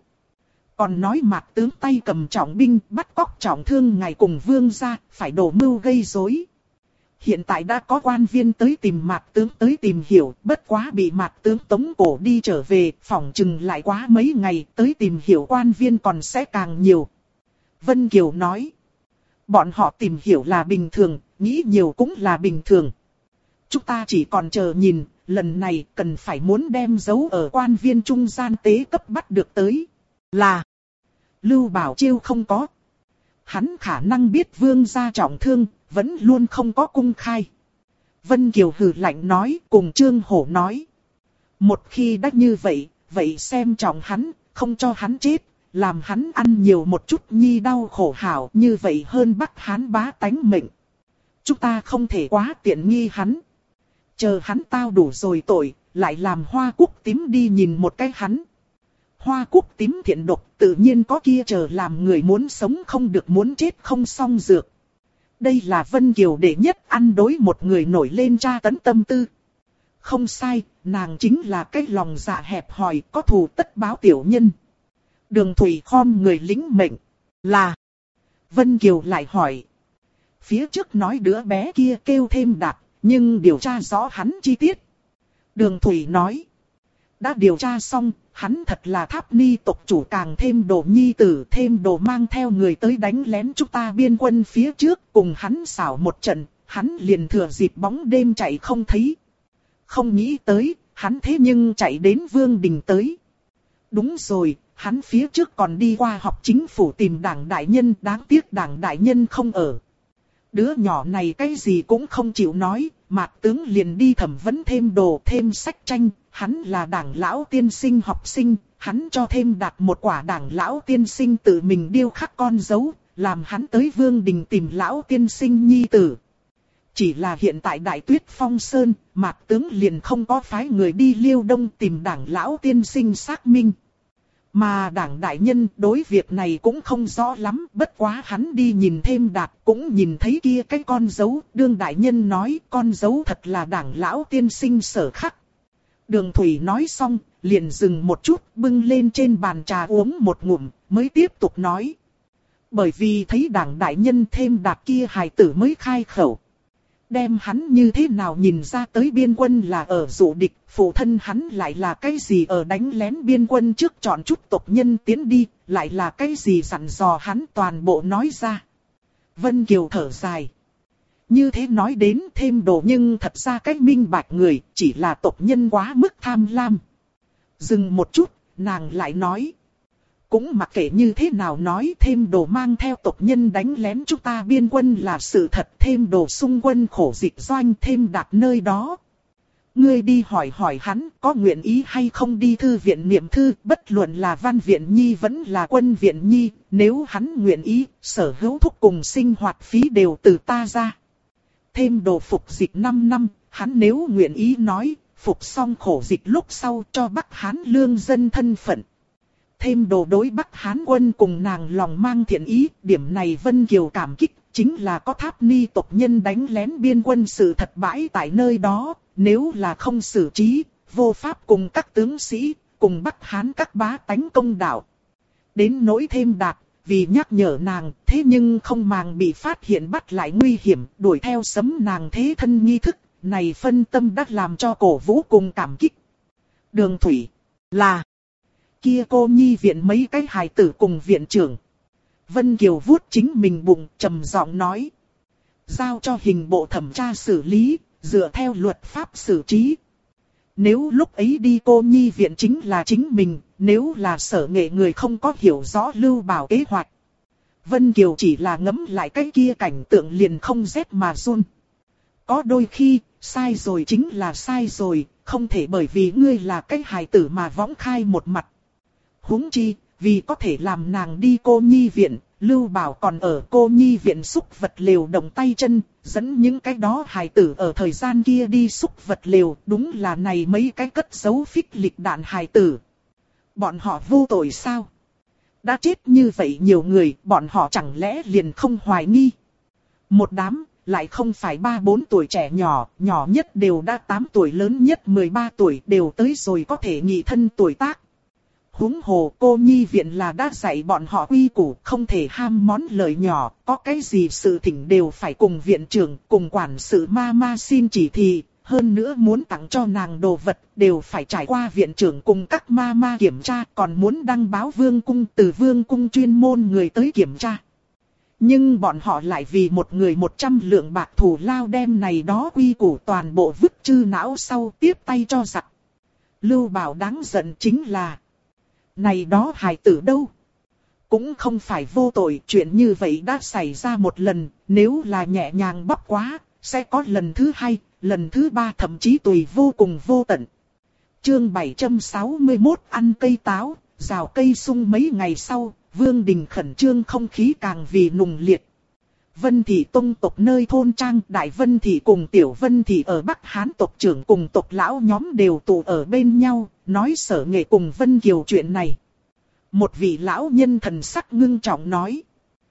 Còn nói Mạc tướng tay cầm trọng binh bắt cóc trọng thương ngài cùng vương gia, phải đổ mưu gây rối. Hiện tại đã có quan viên tới tìm Mạc tướng tới tìm hiểu, bất quá bị Mạc tướng tống cổ đi trở về, phỏng chừng lại quá mấy ngày, tới tìm hiểu quan viên còn sẽ càng nhiều. Vân Kiều nói, bọn họ tìm hiểu là bình thường, nghĩ nhiều cũng là bình thường. Chúng ta chỉ còn chờ nhìn, lần này cần phải muốn đem dấu ở quan viên trung gian tế cấp bắt được tới. Là, Lưu Bảo Chiêu không có. Hắn khả năng biết vương gia trọng thương, vẫn luôn không có cung khai. Vân Kiều hừ lạnh nói, cùng Trương Hổ nói. Một khi đã như vậy, vậy xem trọng hắn, không cho hắn chết, làm hắn ăn nhiều một chút nhi đau khổ hảo, như vậy hơn bắt hắn bá tánh mệnh. Chúng ta không thể quá tiện nghi hắn. Chờ hắn tao đủ rồi tội, lại làm Hoa Cúc Tím đi nhìn một cái hắn. Hoa Cúc Tím thiện độc tự nhiên có kia chờ làm người muốn sống không được muốn chết không xong dược. Đây là Vân Kiều đệ nhất ăn đối một người nổi lên tra tấn tâm tư. Không sai, nàng chính là cái lòng dạ hẹp hòi có thù tất báo tiểu nhân. Đường Thủy khom người lĩnh mệnh. Là. Vân Kiều lại hỏi. Phía trước nói đứa bé kia kêu Thêm Đạt, nhưng điều tra rõ hắn chi tiết. Đường Thủy nói. Đã điều tra xong, hắn thật là Tháp Ni tộc chủ càng Thêm Đồ nhi tử, Thêm Đồ mang theo người tới đánh lén chúng ta biên quân phía trước, cùng hắn xảo một trận, hắn liền thừa dịp bóng đêm chạy không thấy. Không nghĩ tới, hắn thế nhưng chạy đến Vương Đình tới. Đúng rồi, hắn phía trước còn đi qua học chính phủ tìm Đảng đại nhân, đáng tiếc Đảng đại nhân không ở. Đứa nhỏ này cái gì cũng không chịu nói, Mạc tướng liền đi thẩm vấn Thêm Đồ thêm sách tranh, hắn là Đảng lão tiên sinh học sinh, hắn cho Thêm Đạt một quả Đảng lão tiên sinh tự mình điêu khắc con dấu, làm hắn tới Vương Đình tìm lão tiên sinh nhi tử. Chỉ là hiện tại Đại Tuyết Phong Sơn, Mạc tướng liền không có phái người đi Liêu Đông tìm Đảng lão tiên sinh xác minh. Mà Đảng đại nhân đối việc này cũng không rõ lắm, bất quá hắn đi nhìn Thêm Đạt cũng nhìn thấy kia cái con dấu, đương đại nhân nói con dấu thật là Đảng lão tiên sinh sở khắc. Đường Thủy nói xong, liền dừng một chút, bưng lên trên bàn trà uống một ngụm, mới tiếp tục nói. Bởi vì thấy Đảng đại nhân Thêm Đạt kia hài tử mới khai khẩu. Đem hắn như thế nào nhìn ra tới biên quân là ở dụ địch, phụ thân hắn lại là cái gì ở đánh lén biên quân trước chọn chút tộc nhân tiến đi, lại là cái gì dặn dò hắn toàn bộ nói ra. Vân Kiều thở dài. Như thế nói đến Thêm Đồ nhưng thật ra cái minh bạch người, chỉ là tộc nhân quá mức tham lam. Dừng một chút, nàng lại nói. Cũng mặc kệ như thế nào nói Thêm Đồ mang theo tộc nhân đánh lén chúng ta biên quân là sự thật. Thêm Đồ xung quân khổ dịch doanh Thêm Đạt nơi đó. Ngươi đi hỏi hỏi hắn có nguyện ý hay không đi thư viện niệm thư, bất luận là văn viện nhi vẫn là quân viện nhi, nếu hắn nguyện ý, sở hữu thúc cùng sinh hoạt phí đều từ ta ra. Thêm Đồ phục dịch 5 năm, hắn nếu nguyện ý nói, phục xong khổ dịch lúc sau cho Bắc Hán lương dân thân phận. Thêm Đồ đối Bắc Hán quân cùng nàng lòng mang thiện ý, điểm này Vân Kiều cảm kích, chính là có Tháp Ni tộc nhân đánh lén biên quân sự thật bãi tại nơi đó, nếu là không xử trí, vô pháp cùng các tướng sĩ, cùng Bắc Hán các bá tánh công đạo. Đến nỗi Thêm Đạt, vì nhắc nhở nàng, thế nhưng không màng bị phát hiện bắt lại nguy hiểm, đuổi theo sấm nàng thế thân nghi thức, này phân tâm đã làm cho cổ vũ cùng cảm kích. Đường Thủy, là kia cô nhi viện mấy cái hài tử cùng viện trưởng. Vân Kiều vuốt chính mình bụng trầm giọng nói. giao cho hình bộ thẩm tra xử lý, dựa theo luật pháp xử trí. Nếu lúc ấy đi cô nhi viện chính là chính mình, nếu là Sở Nghệ người không có hiểu rõ Lưu Bảo kế hoạch. Vân Kiều chỉ là ngẫm lại cái kia cảnh tượng liền không rét mà run. Có đôi khi, sai rồi chính là sai rồi, không thể bởi vì ngươi là cái hài tử mà võng khai một mặt. Huống chi, vì có thể làm nàng đi cô nhi viện, Lưu Bảo còn ở cô nhi viện xúc vật lều động tay chân, dẫn những cái đó hài tử ở thời gian kia đi xúc vật lều, đúng là này mấy cái cất giấu phích lịch đạn hài tử. Bọn họ vô tội sao? Đã chết như vậy nhiều người, bọn họ chẳng lẽ liền không hoài nghi? Một đám, lại không phải 3-4 tuổi trẻ nhỏ, nhỏ nhất đều đã 8 tuổi, lớn nhất 13 tuổi, đều tới rồi có thể nghị thân tuổi tác. Huống hồ cô nhi viện là đã dạy bọn họ quy củ, không thể ham món lời nhỏ, có cái gì sự thỉnh đều phải cùng viện trưởng, cùng quản sự ma xin chỉ thị, hơn nữa muốn tặng cho nàng đồ vật, đều phải trải qua viện trưởng cùng các ma kiểm tra, còn muốn đăng báo vương cung, từ vương cung chuyên môn người tới kiểm tra. Nhưng bọn họ lại vì một người 100 lượng bạc thù lao đem này đó quy củ toàn bộ vứt chư não sau, tiếp tay cho giặc. Lưu Bảo đáng giận chính là này đó hài tử đâu? Cũng không phải vô tội, chuyện như vậy đã xảy ra một lần, nếu là nhẹ nhàng bóc quá, sẽ có lần thứ 2, lần thứ 3, thậm chí tùy vô cùng vô tận. Chương 761 ăn cây táo, rào cây sung. Mấy ngày sau, Vương đình khẩn trương, không khí càng vì nùng liệt. Vân Thị tông tộc nơi thôn trang, Đại Vân Thị cùng Tiểu Vân Thị ở Bắc Hán tộc trưởng cùng tộc lão nhóm đều tụ ở bên nhau, nói Sở Nghệ cùng Vân Kiều chuyện này. Một vị lão nhân thần sắc ngưng trọng nói.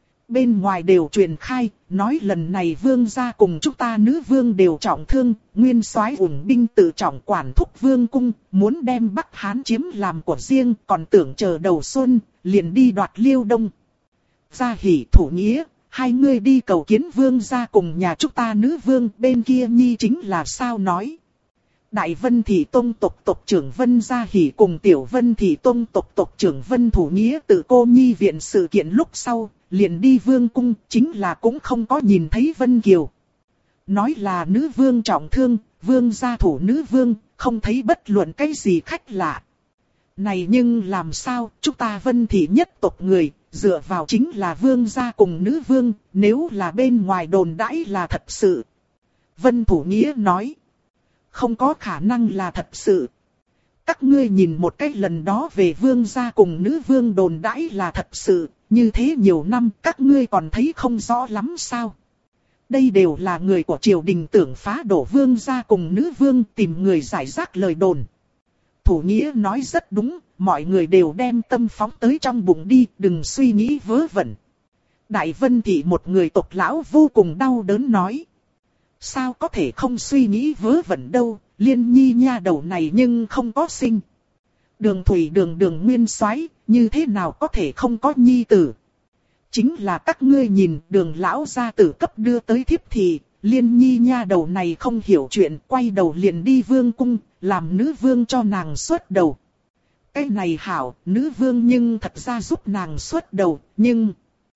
Bên ngoài đều truyền khai, nói lần này vương gia cùng chúng ta nữ vương đều trọng thương, nguyên soái ủng binh tự trọng quản thúc vương cung, muốn đem Bắc Hán chiếm làm của riêng, còn tưởng chờ đầu xuân, liền đi đoạt Liêu Đông. Gia Hỷ Thủ Nghĩa, hai người đi cầu kiến vương gia cùng nhà chúng ta nữ vương, bên kia nhi chính là sao nói. Đại Vân Thị tông tộc tộc trưởng Vân Gia Hỷ cùng Tiểu Vân Thị tông tộc tộc trưởng Vân Thủ Nghĩa tự cô nhi viện sự kiện lúc sau, liền đi vương cung, chính là cũng không có nhìn thấy Vân Kiều. Nói là nữ vương trọng thương, vương gia thủ nữ vương, không thấy bất luận cái gì khách lạ. Này nhưng làm sao, chúng ta Vân Thị nhất tộc người, dựa vào chính là vương gia cùng nữ vương, nếu là bên ngoài đồn đãi là thật sự. Vân Thủ Nghĩa nói. Không có khả năng là thật sự. Các ngươi nhìn một cách lần đó về vương gia cùng nữ vương đồn đãi là thật sự, như thế nhiều năm các ngươi còn thấy không rõ lắm sao. Đây đều là người của triều đình tưởng phá đổ vương gia cùng nữ vương tìm người giải rác lời đồn. Thủ Nghĩa nói rất đúng, mọi người đều đem tâm phóng tới trong bụng đi, đừng suy nghĩ vớ vẩn. Đại Vân Thị một người tộc lão vô cùng đau đớn nói. Sao có thể không suy nghĩ vớ vẩn đâu, Liên Nhi nha đầu này nhưng không có sinh. Đường Thủy đường nguyên soái, như thế nào có thể không có nhi tử. Chính là các ngươi nhìn Đường lão gia tử cấp đưa tới thiếp thì, Liên Nhi nha đầu này không hiểu chuyện, quay đầu liền đi vương cung, làm nữ vương cho nàng xuất đầu. Cái này hảo, nữ vương nhưng thật ra giúp nàng xuất đầu, nhưng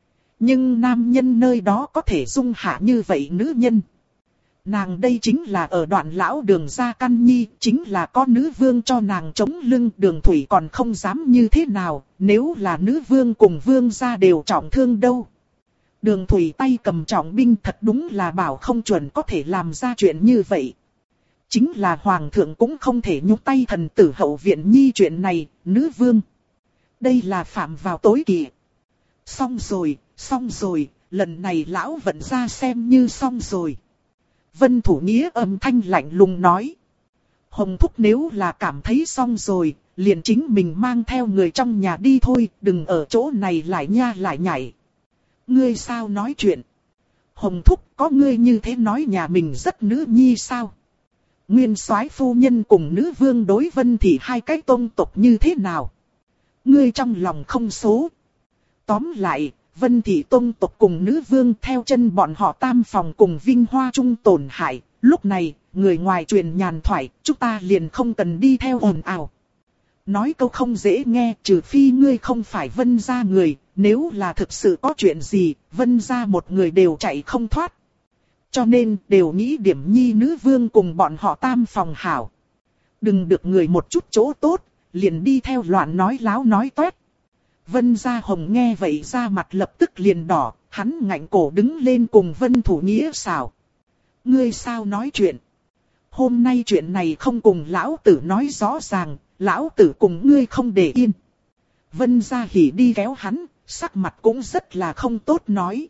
nam nhân nơi đó có thể dung hạ như vậy nữ nhân. Nàng đây chính là ở đoạn lão Đường gia căn nhi, chính là có nữ vương cho nàng chống lưng, Đường Thủy còn không dám như thế nào, nếu là nữ vương cùng vương gia đều trọng thương đâu. Đường Thủy tay cầm trọng binh, thật đúng là bảo không chuẩn có thể làm ra chuyện như vậy. Chính là hoàng thượng cũng không thể nhúc tay thần tử hậu viện nhi chuyện này, nữ vương. Đây là phạm vào tối kỵ. Xong rồi, lần này lão vận ra xem như xong rồi. Vân Thủ Nghĩa âm thanh lạnh lùng nói. Hồng Thúc nếu là cảm thấy xong rồi, liền chính mình mang theo người trong nhà đi thôi, đừng ở chỗ này lại nha lại nhảy. Ngươi sao nói chuyện? Hồng Thúc có ngươi như thế nói nhà mình rất nữ nhi sao? Nguyên soái phu nhân cùng nữ vương đối Vân Thị hai cái tông tộc như thế nào? Ngươi trong lòng không số. Tóm lại, Vân Thị tông tộc cùng nữ vương theo chân bọn họ tam phòng cùng vinh hoa chung tổn hại. Lúc này, người ngoài truyền nhàn thoại, chúng ta liền không cần đi theo ồn ào. Nói câu không dễ nghe, trừ phi ngươi không phải Vân gia người, nếu là thực sự có chuyện gì, Vân gia một người đều chạy không thoát. Cho nên đều nghĩ điểm nhi nữ vương cùng bọn họ tam phòng hảo. Đừng được người một chút chỗ tốt, liền đi theo loạn nói láo nói toét. Vân Gia Hồng nghe vậy ra mặt lập tức liền đỏ, hắn ngạnh cổ đứng lên cùng Vân Thủ Nghĩa xào. Ngươi sao nói chuyện? Hôm nay chuyện này không cùng lão tử nói rõ ràng, lão tử cùng ngươi không để yên. Vân Gia Hỉ đi kéo hắn, sắc mặt cũng rất là không tốt nói.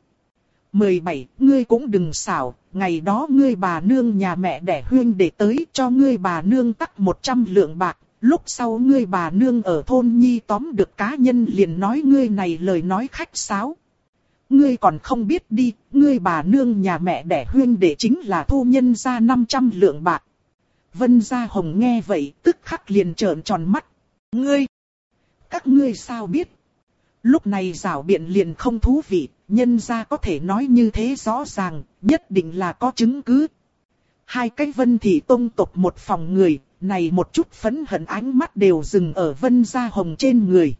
17, ngươi cũng đừng xảo, ngày đó ngươi bà nương nhà mẹ đẻ huyên để tới cho ngươi bà nương tắc 100 lượng bạc. Lúc sau ngươi bà nương ở thôn nhi tóm được cá nhân liền nói ngươi này lời nói khách sáo. Ngươi còn không biết đi, ngươi bà nương nhà mẹ đẻ huyên để chính là thu nhân ra 500 lượng bạc. Vân Gia Hồng nghe vậy tức khắc liền trợn tròn mắt. Ngươi! Các ngươi sao biết? Lúc này rảo biện liền không thú vị, nhân ra có thể nói như thế rõ ràng, nhất định là có chứng cứ. Hai cái Vân Thị tông tộc một phòng người, này một chút phẫn hận ánh mắt đều dừng ở Vân Gia Hồng trên người.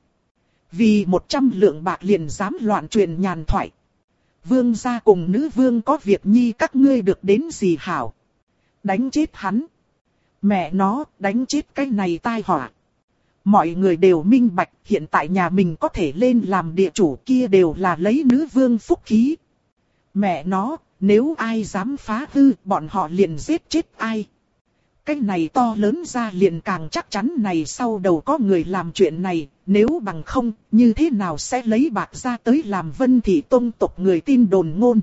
Vì 100 lượng bạc liền dám loạn truyền nhàn thoại. Vương gia cùng nữ vương có việc nhi các ngươi được đến gì hảo? Đánh chết hắn. Mẹ nó, đánh chết cái này tai họa. Mọi người đều minh bạch, hiện tại nhà mình có thể lên làm địa chủ kia đều là lấy nữ vương phúc khí. Mẹ nó, nếu ai dám phá hư, bọn họ liền giết chết ai. Cái này to lớn ra liền càng chắc chắn này sau đầu có người làm chuyện này, nếu bằng không, như thế nào sẽ lấy bạc ra tới làm Vân Thị tông tộc người tin đồn ngôn.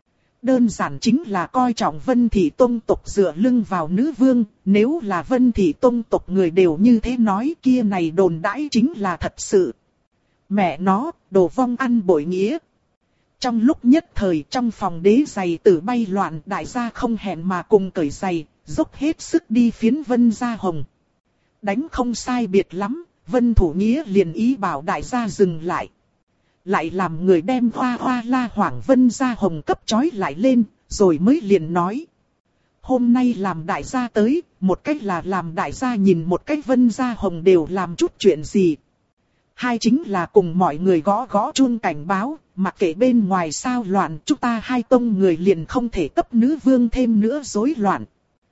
Đơn giản chính là coi trọng Vân Thị tông tộc dựa lưng vào nữ vương, nếu là Vân Thị tông tộc người đều như thế nói kia này đồn đãi chính là thật sự. Mẹ nó, đồ vong ăn bội nghĩa. Trong lúc nhất thời trong phòng đế giày tử bay loạn, đại gia không hẹn mà cùng cởi giày, dốc hết sức đi phiến Vân Gia Hồng. Đánh không sai biệt lắm, Vân Thủ Nghĩa liền ý bảo đại gia dừng lại. Lại làm người đem hoa hoa la hoảng Vân Gia Hồng cấp trói lại lên, rồi mới liền nói. Hôm nay làm đại gia tới, một cách là làm đại gia nhìn một cách Vân Gia Hồng đều làm chút chuyện gì. Hai chính là cùng mọi người gõ gõ chuông cảnh báo, mặc kệ bên ngoài sao loạn, chúng ta hai tông người liền không thể cấp nữ vương thêm nữa rối loạn.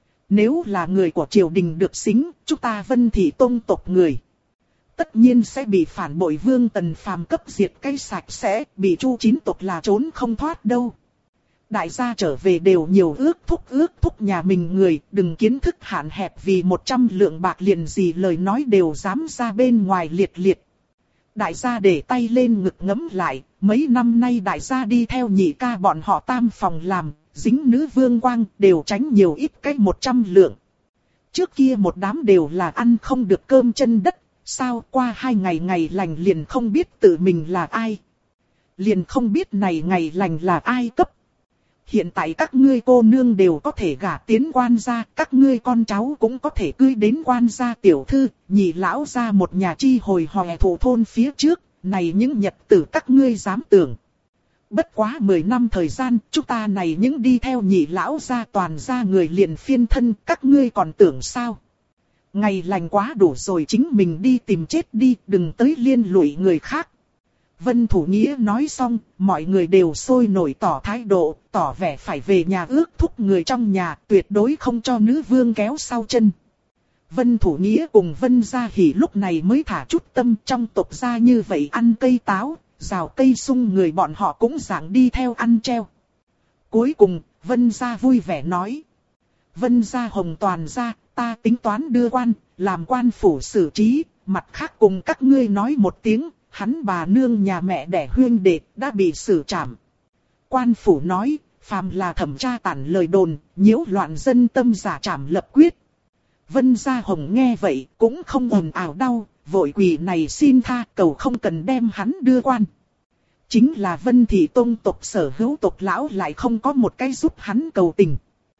Nếu là người của triều đình được xính, chúng ta Vân Thị tông tộc người. Tất nhiên sẽ bị phản bội Vương Tần Phàm cấp diệt cái sạch sẽ, bị Chu chín tộc là trốn không thoát đâu. Đại gia trở về đều nhiều ước thúc nhà mình người, đừng kiến thức hạn hẹp vì 100 lượng bạc liền gì lời nói đều dám ra bên ngoài liệt liệt. Đại gia để tay lên ngực ngấm lại, mấy năm nay đại gia đi theo nhị ca bọn họ tam phòng làm, dính nữ vương quang đều tránh nhiều ít cái 100 lượng. Trước kia một đám đều là ăn không được cơm chân đất. Sao qua 2 ngày ngày lành liền không biết tự mình là ai. Liền không biết này ngày lành là ai cấp. Hiện tại các ngươi cô nương đều có thể gả tiến quan gia. Các ngươi con cháu cũng có thể cưới đến quan gia tiểu thư. Nhị lão ra một nhà chi hồi hòe thủ thôn phía trước. Này những nhật tử các ngươi dám tưởng. Bất quá 10 năm thời gian, chúng ta này những đi theo nhị lão ra toàn ra người liền phiên thân. Các ngươi còn tưởng sao? Ngày lành quá đủ rồi, chính mình đi tìm chết đi, đừng tới liên lụy người khác. Vân Thủ Nghĩa nói xong, mọi người đều sôi nổi tỏ thái độ, tỏ vẻ phải về nhà ước thúc người trong nhà, tuyệt đối không cho nữ vương kéo sau chân. Vân Thủ Nghĩa cùng Vân Gia Hỉ lúc này mới thả chút tâm, trong tộc gia như vậy ăn cây táo, rào cây sung người bọn họ cũng dạng đi theo ăn treo. Cuối cùng, Vân Gia vui vẻ nói. Vân Gia Hồng toàn gia, ta tính toán đưa quan, làm quan phủ xử trí, mặt khác cùng các ngươi nói một tiếng, hắn bà nương nhà mẹ đẻ huyên đệ đã bị xử trảm. Quan phủ nói, phàm là thẩm tra tản lời đồn, nhiễu loạn dân tâm giả trảm lập quyết. Vân Gia Hồng nghe vậy cũng không ồn ào đau, vội quỳ này xin tha cầu không cần đem hắn đưa quan. Chính là Vân Thị tông tộc sở hữu tộc lão lại không có một cái giúp hắn cầu tình.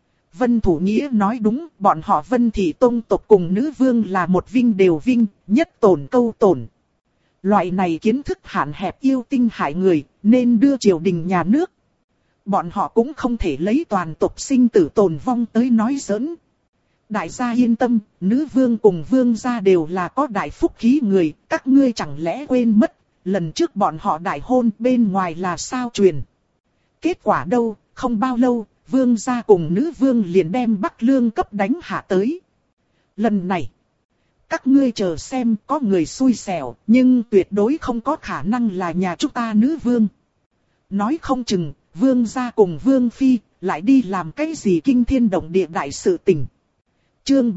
Vân Thủ Nghĩa nói đúng, bọn họ Vân Thị tông tộc cùng nữ vương là một vinh đều vinh, nhất tổn câu tổn. Loại này kiến thức hạn hẹp yêu tinh hại người, nên đưa triều đình nhà nước. Bọn họ cũng không thể lấy toàn tộc sinh tử tồn vong tới nói giỡn. Đại gia yên tâm, nữ vương cùng vương gia đều là có đại phúc khí người, các ngươi chẳng lẽ quên mất, lần trước bọn họ đại hôn bên ngoài là sao truyền. Kết quả đâu, không bao lâu, vương gia cùng nữ vương liền đem Bắc Lương cấp đánh hạ tới. Lần này, các ngươi chờ xem, có người xui xẻo, nhưng tuyệt đối không có khả năng là nhà chúng ta nữ vương. Nói không chừng, vương gia cùng vương phi, lại đi làm cái gì kinh thiên động địa đại sự tình. Chương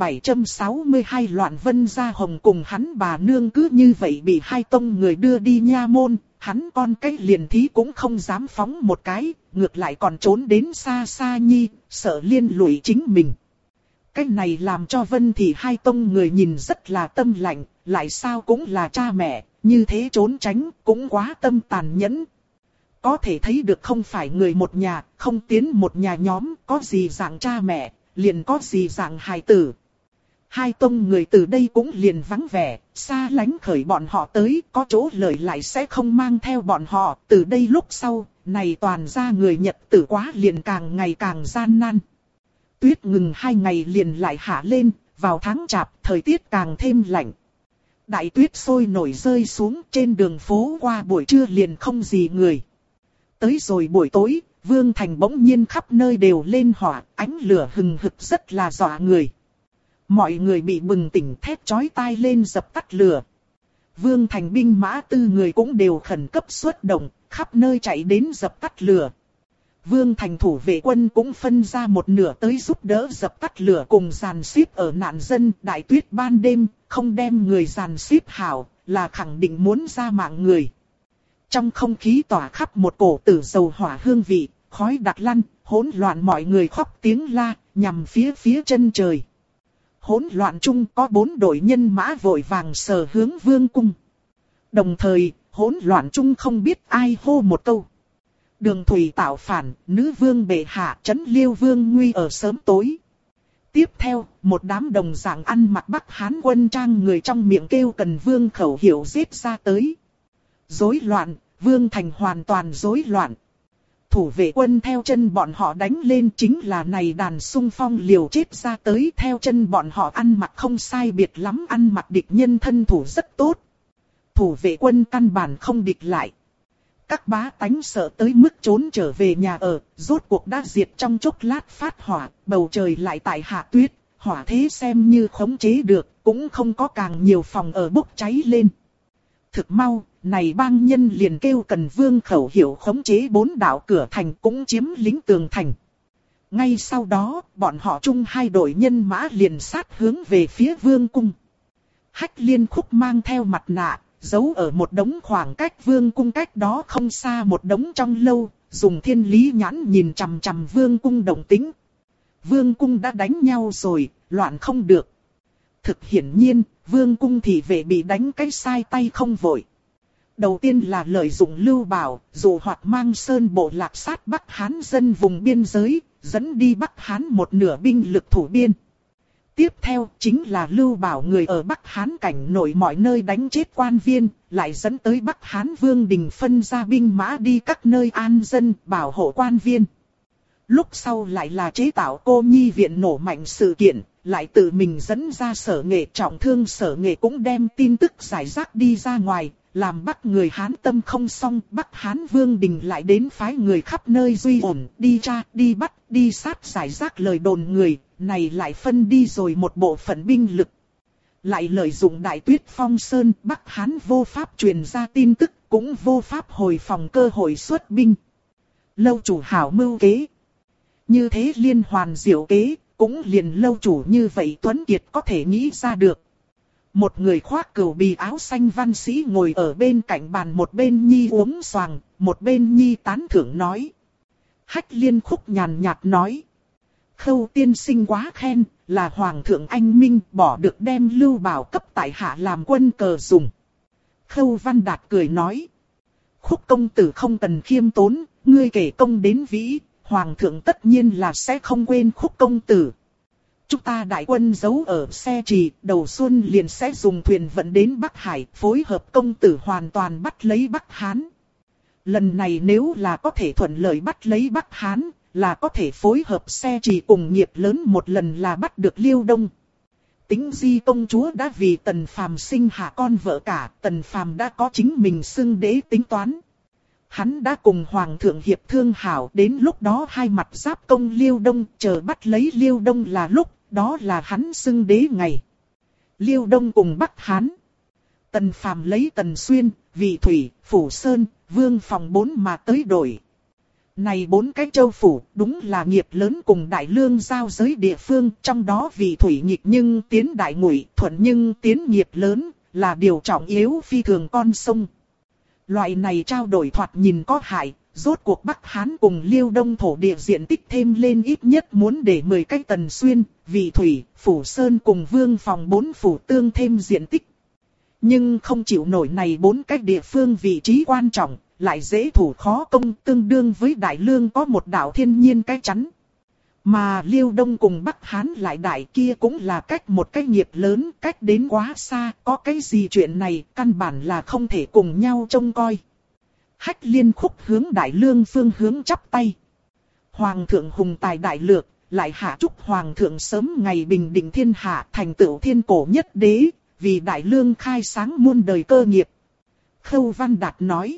762 Loạn Vân Gia Hồng cùng hắn bà nương cứ như vậy bị hai tông người đưa đi nha môn, hắn con cái liền thí cũng không dám phóng một cái, ngược lại còn trốn đến xa xa nhi, sợ liên lụy chính mình. Cái này làm cho Vân Thị hai tông người nhìn rất là tâm lạnh, lại sao cũng là cha mẹ, như thế trốn tránh cũng quá tâm tàn nhẫn. Có thể thấy được không phải người một nhà, không tiến một nhà nhóm, có gì dạng cha mẹ, liền có gì dạng hài tử. Hai tông người từ đây cũng liền vắng vẻ, xa lánh khởi bọn họ tới, có chỗ lời lại sẽ không mang theo bọn họ. Từ đây lúc sau, này toàn ra người Nhật tử quá liền càng ngày càng gian nan. Tuyết ngừng 2 ngày liền lại hạ lên, vào tháng chạp, thời tiết càng thêm lạnh. Đại tuyết sôi nổi rơi xuống trên đường phố qua buổi trưa liền không gì người. Tới rồi buổi tối, Vương Thành bỗng nhiên khắp nơi đều lên hỏa, ánh lửa hừng hực rất là dọa người. Mọi người bị bừng tỉnh thét chói tai lên dập tắt lửa. Vương Thành binh mã 4 người cũng đều khẩn cấp xuất động, khắp nơi chạy đến dập tắt lửa. Vương Thành thủ vệ quân cũng phân ra một nửa tới giúp đỡ dập tắt lửa cùng dàn xếp ở nạn dân. Đại tuyết ban đêm, không đem người dàn xếp hảo, là khẳng định muốn ra mạng người. Trong không khí tỏa khắp một cổ tử dầu hỏa hương vị, khói đặc lăn, hỗn loạn mọi người khóc tiếng la, nhằm phía chân trời. Hỗn loạn chung có 4 đội nhân mã vội vàng sờ hướng vương cung. Đồng thời, hỗn loạn chung không biết ai hô một câu. Đường thủy tạo phản, nữ vương bệ hạ trấn Liêu vương nguy ở sớm tối. Tiếp theo, một đám đồng dạng ăn mặc Bắc Hán quân trang người trong miệng kêu cần vương khẩu hiệu giết ra tới. Rối loạn, Vương Thành hoàn toàn rối loạn. Thủ vệ quân theo chân bọn họ đánh lên chính là này đàn xung phong liều chết ra tới, theo chân bọn họ ăn mặc không sai biệt lắm, ăn mặc địch nhân thân thủ rất tốt. Thủ vệ quân căn bản không địch lại. Các bá tánh sợ tới mức trốn trở về nhà ở, rốt cuộc đã diệt trong chốc lát phát hỏa, bầu trời lại tại hạ tuyết, hỏa thế xem như khống chế được, cũng không có càng nhiều phòng ở bốc cháy lên. Thực mau, này bang nhân liền kêu cần vương khẩu hiệu khống chế 4 đạo cửa thành cũng chiếm lĩnh tường thành. Ngay sau đó, bọn họ chung 2 đội nhân mã liền sát hướng về phía vương cung. Hách Liên Khúc mang theo mặt nạ, giấu ở một đống khoảng cách vương cung cách đó không xa một đống trong lâu, dùng thiên lý nhãn nhìn chằm chằm vương cung động tĩnh. Vương cung đã đánh nhau rồi, loạn không được. Thực hiển nhiên, vương cung thị vệ bị đánh cái sai tay không vội. Đầu tiên là lợi dụng Lưu Bảo, dụ hoặc mang sơn bộ lạc sát Bắc Hán dân vùng biên giới, dẫn đi Bắc Hán một nửa binh lực thủ biên. Tiếp theo chính là Lưu Bảo người ở Bắc Hán cảnh nội mọi nơi đánh chết quan viên, lại dẫn tới Bắc Hán Vương Đình phân ra binh mã đi các nơi an dân, bảo hộ quan viên. Lúc sau lại là chế tạo Cô Nhi viện nổ mạnh sự kiện, lại tự mình dẫn ra Sở Nghệ trọng thương, Sở Nghệ cũng đem tin tức giải rác đi ra ngoài, làm Bắc người Hán tâm không xong. Bắc Hán Vương Đình lại đến phái người khắp nơi duy ổn, đi tra, đi bắt, đi sát giải rác lời đồn người, này lại phân đi rồi một bộ phận binh lực. Lại lợi dụng Đại Tuyết Phong Sơn, Bắc Hán vô pháp truyền ra tin tức, cũng vô pháp hồi phòng cơ hội xuất binh. Lâu chủ hảo mưu kế. Như thế liên hoàn diệu kế, cũng liền lâu chủ như vậy Tuấn Kiệt có thể nghĩ ra được. Một người khoác cửu bì áo xanh văn sĩ ngồi ở bên cạnh bàn, một bên nhi uống xoàng, một bên nhi tán thưởng nói. Hách Liên Khúc nhàn nhạt nói. Khâu tiên sinh quá khen, là Hoàng thượng anh minh, bỏ được đem Lưu Bảo cấp tại hạ làm quân cờ dùng. Khâu Văn Đạt cười nói. Khúc công tử không cần khiêm tốn, ngươi kể công đến vĩ, Hoàng thượng tất nhiên là sẽ không quên Khúc công tử. Chúng ta đại quân giấu ở xe trì, đầu xuân liền sẽ dùng thuyền vận đến Bắc Hải, phối hợp công tử hoàn toàn bắt lấy Bắc Hán. Lần này nếu là có thể thuận lợi bắt lấy Bắc Hán, là có thể phối hợp xe trì cùng nghiệp lớn một lần là bắt được Liêu Đông. Tĩnh Di công chúa đã vì Tần Phàm sinh hạ con vợ cả, Tần Phàm đã có chính mình xưng đế tính toán. Hắn đã cùng Hoàng thượng hiệp thương hảo, đến lúc đó hai mặt giáp công Liêu Đông, chờ bắt lấy Liêu Đông là lúc, đó là hắn xưng đế ngày. Liêu Đông cùng Bắc Hán. Tần Phàm lấy Tần Xuyên, Vị Thủy, Phủ Sơn, Vương Phòng 4 mà tới đổi. Này 4 cái châu phủ, đúng là nghiệp lớn cùng Đại Lương giao giới địa phương, trong đó Vị Thủy nghịch nhưng tiến đại ngụy, thuận nhưng tiến nghiệp lớn, là điều trọng yếu phi thường con sông. Loại này trao đổi thoạt nhìn có hại, rốt cuộc Bắc Hán cùng Liêu Đông thổ địa diện tích thêm lên ít nhất muốn để 10 cái Tần Xuyên, Vị Thủy, Phủ Sơn cùng Vương Phòng 4 phủ tương thêm diện tích. Nhưng không chịu nổi này 4 cái địa phương vị trí quan trọng, lại dễ thủ khó công, tương đương với Đại Lương có một đạo thiên nhiên cái chắn. Mà Liêu Đông cùng Bắc Hán lại đại kia cũng là cách một cái nghiệp lớn, cách đến quá xa, có cái gì chuyện này, căn bản là không thể cùng nhau trông coi. Hách Liên Khúc hướng Đại Lương phương hướng chắp tay. Hoàng thượng hùng tài đại lược, lại hạ chúc Hoàng thượng sớm ngày bình định thiên hạ, thành tựu thiên cổ nhất đế, vì Đại Lương khai sáng muôn đời cơ nghiệp. Khâu Văn Đạt nói.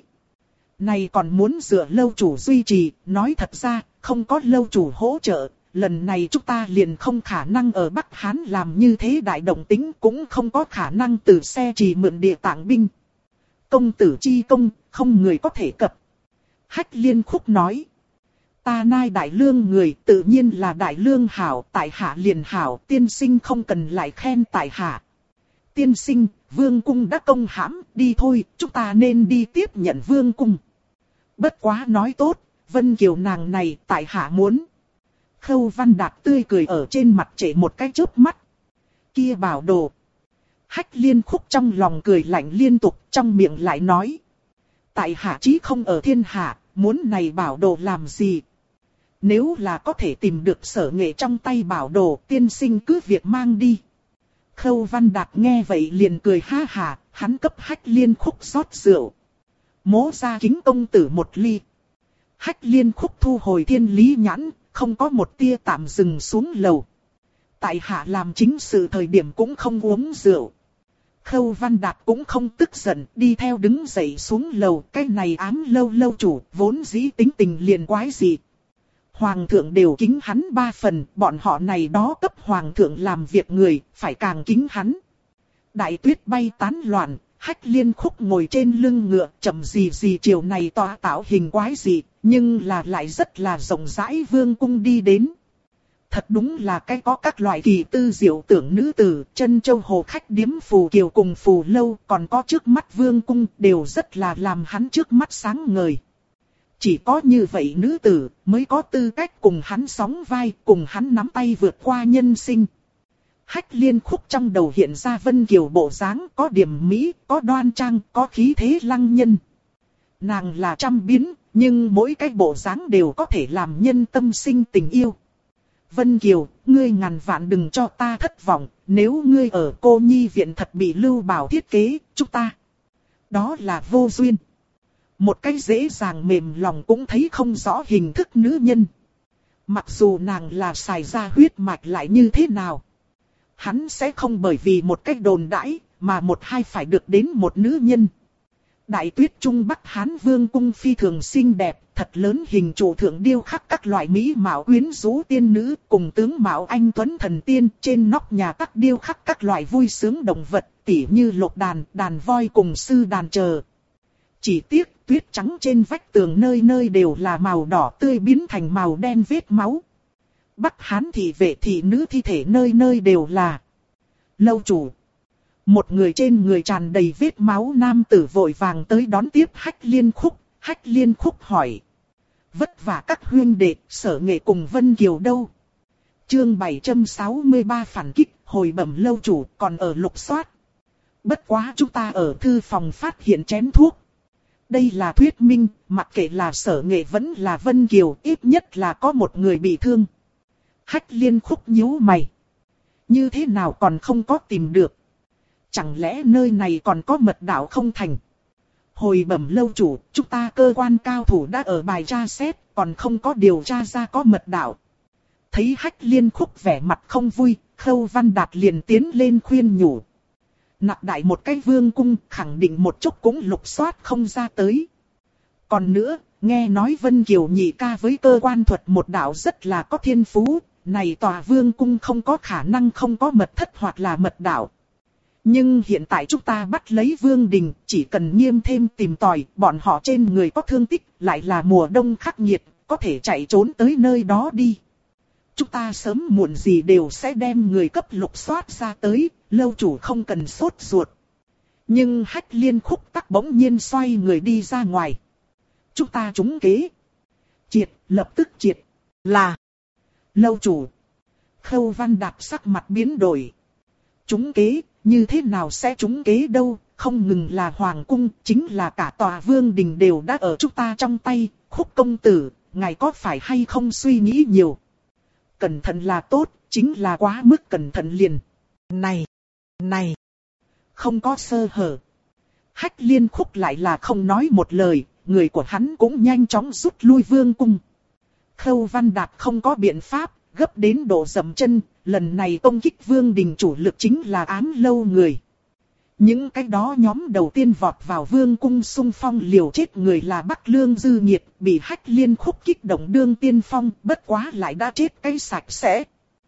Này còn muốn dựa lâu chủ duy trì, nói thật ra, không có lâu chủ hỗ trợ, lần này chúng ta liền không khả năng ở Bắc Hán làm như thế đại động tính, cũng không có khả năng từ xe trì mượn địa tạng binh. Công tử chi công, không người có thể cập. Hách Liên Khúc nói. Ta nai Đại Lương người, tự nhiên là Đại Lương hảo, tại hạ liền hảo, tiên sinh không cần lại khen tại hạ. Tiên sinh, vương cung đã công hãm, đi thôi, chúng ta nên đi tiếp nhận vương cung. Bất quá nói tốt, Vân Kiều nàng này tại hạ muốn. Khâu Văn Đạt tươi cười ở trên mặt trễ một cái chớp mắt. Kia bảo đồ. Hách Liên Khúc trong lòng cười lạnh liên tục, trong miệng lại nói. Tại hạ chí không ở thiên hạ, muốn này bảo đồ làm gì? Nếu là có thể tìm được Sở Nghệ trong tay bảo đồ, tiên sinh cứ việc mang đi. Khâu Văn Đạt nghe vậy liền cười ha hả, hắn cấp Hách Liên Khúc rót rượu. Mỗ ra kính công tử một ly. Hách Liên Khúc thu hồi thiên lý nhãn, không có một tia tạm dừng xuống lầu. Tại hạ làm chính sự thời điểm cũng không uống rượu. Khâu Văn Đạt cũng không tức giận, đi theo đứng dậy xuống lầu. Cái này ám lâu lâu chủ, vốn dĩ tính tình liền quái dị. Hoàng thượng đều kính hắn 3 phần, bọn họ này đó cấp hoàng thượng làm việc người, phải càng kính hắn. Đại tuyết bay tán loạn, Hách Liên Khúc ngồi trên lưng ngựa, chậm gì gì chiều này tỏa tạo hình quái dị, nhưng là lại rất là rộng rãi vương cung đi đến. Thật đúng là cái có các loại kỳ tư diệu tưởng nữ tử, chân châu hồ khách điếm phù kiều cùng phù lâu, còn có trước mắt vương cung, đều rất là làm hắn trước mắt sáng ngời. Chỉ có như vậy nữ tử mới có tư cách cùng hắn sóng vai, cùng hắn nắm tay vượt qua nhân sinh. Hách Liên Khúc trong đầu hiện ra Vân Kiều bộ dáng, có điểm mỹ, có đoan trang, có khí thế lăng nhân. Nàng là trăm biến, nhưng mỗi cái bộ dáng đều có thể làm nhân tâm sinh tình yêu. Vân Kiều, ngươi ngàn vạn đừng cho ta thất vọng, nếu ngươi ở cô nhi viện thật bị Lưu Bảo thiết kế, chúng ta. Đó là vô duyên. Một cái dễ dàng mềm lòng cũng thấy không rõ hình thức nữ nhân. Mặc dù nàng là xài ra huyết mạch lại như thế nào. Hắn sẽ không bởi vì một cách đồn đãi, mà một hai phải được đến một nữ nhân. Đại tuyết Trung Bắc Hán Vương cung phi thường xinh đẹp, thật lớn hình trụ thượng điêu khắc các loại mỹ mạo quyến rũ tiên nữ, cùng tướng mạo anh tuấn thần tiên, trên nóc nhà tắc điêu khắc các loại vui sướng động vật, tỉ như lộc đàn, đàn voi cùng sư đàn chờ. Chỉ tiếc tuyết trắng trên vách tường nơi nơi đều là màu đỏ tươi biến thành màu đen vết máu. Bắc Hán thị vệ thị nữ thi thể nơi nơi đều là. Lâu chủ. Một người trên người tràn đầy vết máu nam tử vội vàng tới đón tiếp Hách Liên Khúc. Hách Liên Khúc hỏi. Vất vả các huynh đệ, Sở Nghệ cùng Vân Kiều đâu? Chương 763 phản kích, hồi bẩm lâu chủ, còn ở lục soát. Bất quá chúng ta ở thư phòng phát hiện chén thuốc. Đây là thuyết minh, mặc kệ là Sở Nghệ vẫn là Vân Kiều, ít nhất là có một người bị thương. Hách Liên Khúc nhíu mày. Như thế nào còn không có tìm được? Chẳng lẽ nơi này còn có mật đạo không thành? Hồi bẩm lâu chủ, chúng ta cơ quan cao thủ đã ở bài tra xét, còn không có điều tra ra có mật đạo. Thấy Hách Liên Khúc vẻ mặt không vui, Khâu Văn Đạt liền tiến lên khuyên nhủ. Nạp đại một cái vương cung, khẳng định một chút cũng lục soát không ra tới. Còn nữa, nghe nói Vân Kiều nhị ca với cơ quan thuật một đạo rất là có thiên phú, này tòa vương cung không có khả năng không có mật thất hoặc là mật đạo. Nhưng hiện tại chúng ta bắt lấy vương đình, chỉ cần nghiêm thêm tìm tòi, bọn họ trên người có thương tích, lại là mùa đông khắc nghiệt, có thể chạy trốn tới nơi đó đi. Chúng ta sớm muộn gì đều sẽ đem người cấp lục soát ra tới, lâu chủ không cần sốt ruột. Nhưng Hách Liên Khúc tắc bỗng nhiên xoay người đi ra ngoài. Chúng ta trúng kế. Triệt, lập tức triệt. Là. Lâu chủ. Khâu Văn Đạt sắc mặt biến đổi. Trúng kế, như thế nào sẽ trúng kế đâu, không ngừng là hoàng cung, chính là cả tòa vương đình đều đã ở chúng ta trong tay. Khúc công tử, ngài có phải hay không suy nghĩ nhiều? Cẩn thận là tốt, chính là quá mức cẩn thận liền. Này, không có sơ hở. Hách Liên Khúc lại là không nói một lời, người của hắn cũng nhanh chóng rút lui vương cung. Khâu Văn Đạt không có biện pháp, gấp đến độ dậm chân, lần này công kích vương đình chủ lực chính là Ám Lâu người. Những cái đó nhóm đầu tiên vọt vào vương cung xung phong liều chết người là Bắc Lương Dư Nhiệt, bị Hách Liên Khúc kích động đương tiên phong, bất quá lại đã chết cái sạch sẽ.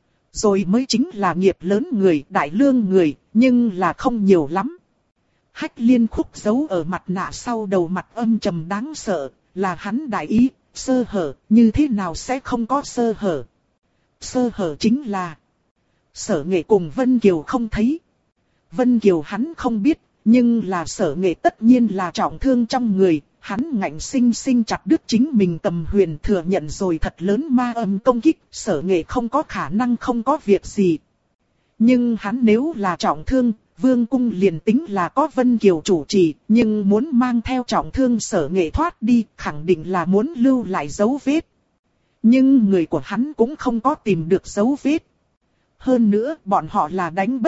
Rồi mới chính là Nghiệp lớn người, Đại Lương người, nhưng là không nhiều lắm. Hách Liên Khúc giấu ở mặt nạ sau đầu mặt âm trầm đáng sợ, là hắn đại ý, sơ hở, như thế nào sẽ không có sơ hở. Sơ hở chính là Sở Nghệ cùng Vân Kiều không thấy. Vân Kiều hắn không biết, nhưng là Sở Nghệ tất nhiên là trọng thương trong người, hắn ngạnh sinh sinh chặt đứt chính mình tầm huyền thừa nhận rồi thật lớn ma âm công kích, Sở Nghệ không có khả năng không có việc gì. Nhưng hắn nếu là trọng thương, vương cung liền tính là có Vân Kiều chủ trì, nhưng muốn mang theo trọng thương Sở Nghệ thoát đi, khẳng định là muốn lưu lại dấu vết. Nhưng người của hắn cũng không có tìm được dấu vết. Hơn nữa, bọn họ là đánh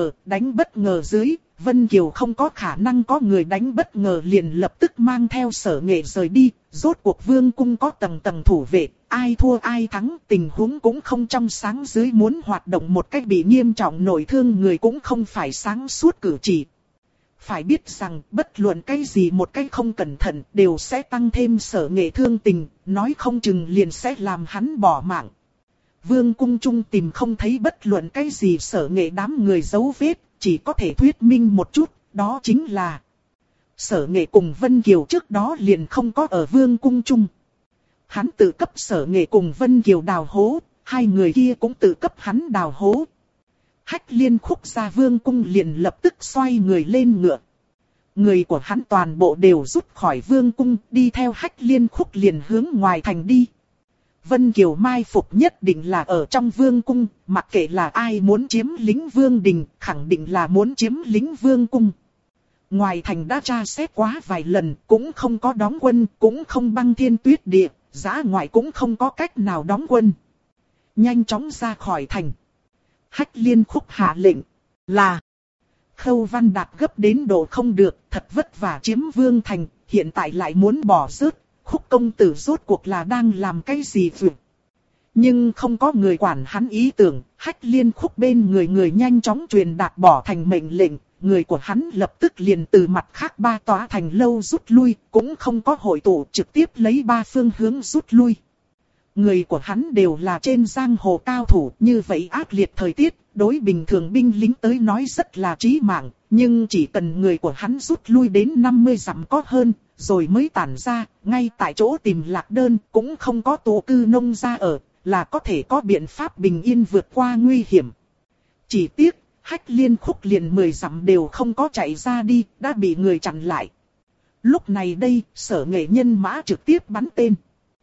bất ngờ dưới, Vân Kiều không có khả năng có người đánh bất ngờ liền lập tức mang theo Sở Nghệ rời đi, rốt cuộc vương cung có tầng tầng thủ vệ, ai thua ai thắng, tình huống cũng không trong sáng dưới muốn hoạt động một cách bị nghiêm trọng nội thương người cũng không phải sáng suốt cử chỉ. Phải biết rằng bất luận cái gì một cách không cẩn thận đều sẽ tăng thêm Sở Nghệ thương tình, nói không chừng liền sẽ làm hắn bỏ mạng. Vương cung trung tìm không thấy bất luận cái gì Sở Nghệ đám người dấu vết, chỉ có thể thuyết minh một chút, đó chính là Sở Nghệ cùng Vân Kiều trước đó liền không có ở vương cung trung. Hắn tự cấp Sở Nghệ cùng Vân Kiều đào hố, hai người kia cũng tự cấp hắn đào hố. Hách Liên Khúc ra vương cung liền lập tức xoay người lên ngựa. Người của hắn toàn bộ đều rút khỏi vương cung, đi theo Hách Liên Khúc liền hướng ngoài thành đi. Vân Kiều mai phục nhất định là ở trong vương cung, mặc kệ là ai muốn chiếm lĩnh vương đình, khẳng định là muốn chiếm lĩnh vương cung. Ngoài thành đã tra xét quá vài lần, cũng không có đóng quân, cũng không băng thiên tuyết địa, giã ngoại cũng không có cách nào đóng quân. Nhanh chóng ra khỏi thành. Hách Liên Khúc hạ lệnh là Khâu Văn Đạt gấp đến độ không được, thật vất vả chiếm vương thành, hiện tại lại muốn bỏ rớt. Khúc công tử rốt cuộc là đang làm cái gì vậy? Nhưng không có người quản hắn ý tưởng, Hách Liên Khúc bên người nhanh chóng truyền đạt bỏ thành mệnh lệnh, người của hắn lập tức liền từ mặt khác ba tòa thành lâu rút lui, cũng không có hội tụ, trực tiếp lấy ba phương hướng rút lui. Người của hắn đều là trên giang hồ cao thủ, như vậy ác liệt thời tiết, đối bình thường binh lính tới nói rất là chí mạng, nhưng chỉ cần người của hắn rút lui đến 50 dặm có hơn, rồi mới tản ra, ngay tại chỗ tìm lạc đơn, cũng không có tụ cư nông gia ở, là có thể có biện pháp bình yên vượt qua nguy hiểm. Chỉ tiếc, Hách Liên Khúc liền 10 dặm đều không có chạy ra đi, đã bị người chặn lại. Lúc này đây, Sở Nghệ nhân mã trực tiếp bắn tên.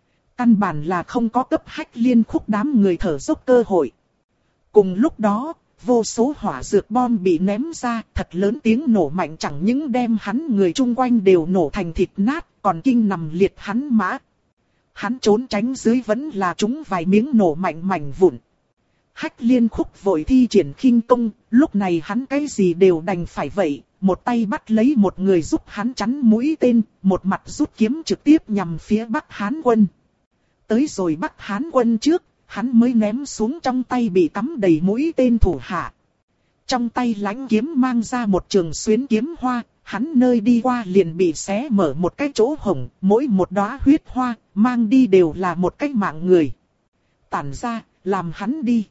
Căn bản là không có cấp Hách Liên Khúc đám người thở dốc cơ hội. Cùng lúc đó, vô số hỏa dược bom bị ném ra, thật lớn tiếng nổ mạnh chẳng những đem hắn người chung quanh đều nổ thành thịt nát, còn kinh nằm liệt hắn mã. Hắn trốn tránh dưới vẫn là trúng vài miếng nổ mạnh mảnh vụn. Hách Liên Khúc vội thi triển khinh công, lúc này hắn cái gì đều đành phải vậy, một tay bắt lấy một người giúp hắn chắn mũi tên, một mặt rút kiếm trực tiếp nhằm phía Bắc Hán quân. Tới rồi Bắc Hán quân trước, hắn mới ném xuống trong tay bị cắm đầy mũi tên thủ hạ. Trong tay lãnh kiếm mang ra một trường xuyến kiếm hoa, hắn nơi đi qua liền bị xé mở một cái chỗ hổng, mỗi một đóa huyết hoa, mang đi đều là một cái mạng người. Tản ra, làm hắn đi.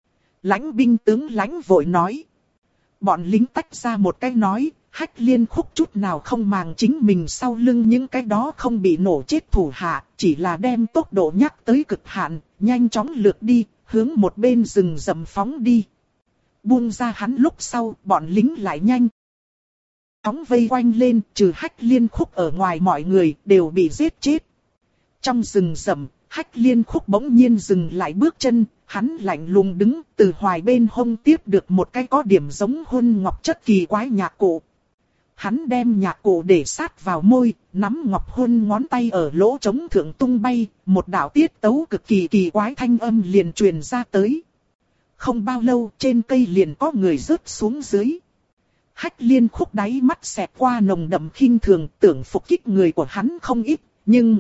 Lãnh binh tướng lãnh vội nói. Bọn lính tách ra một cái nói, Hách Liên Khúc chút nào không màng chính mình sau lưng những cái đó không bị nổ chết thủ hạ, chỉ là đem tốc độ nhắc tới cực hạn, nhanh chóng lướt đi, hướng một bên rừng rậm phóng đi. Buông ra hắn lúc sau, bọn lính lại nhanh chóng vây quanh lên, trừ Hách Liên Khúc ở ngoài mọi người đều bị giết chết. Trong rừng rậm, Hách Liên Khúc bỗng nhiên dừng lại bước chân, hắn lạnh lùng đứng, từ hoài bên hông tiếp được một cái có điểm giống huân ngọc chất kỳ quái nhạc cụ. Hắn đem nhạc cụ để sát vào môi, nắm ngọc huân ngón tay ở lỗ trống thượng tung bay, một đạo tiết tấu cực kỳ kỳ quái thanh âm liền truyền ra tới. Không bao lâu trên cây liền có người rớt xuống dưới. Hách Liên Khúc đáy mắt xẹt qua nồng đậm khinh thường, tưởng phục kích người của hắn không ít, nhưng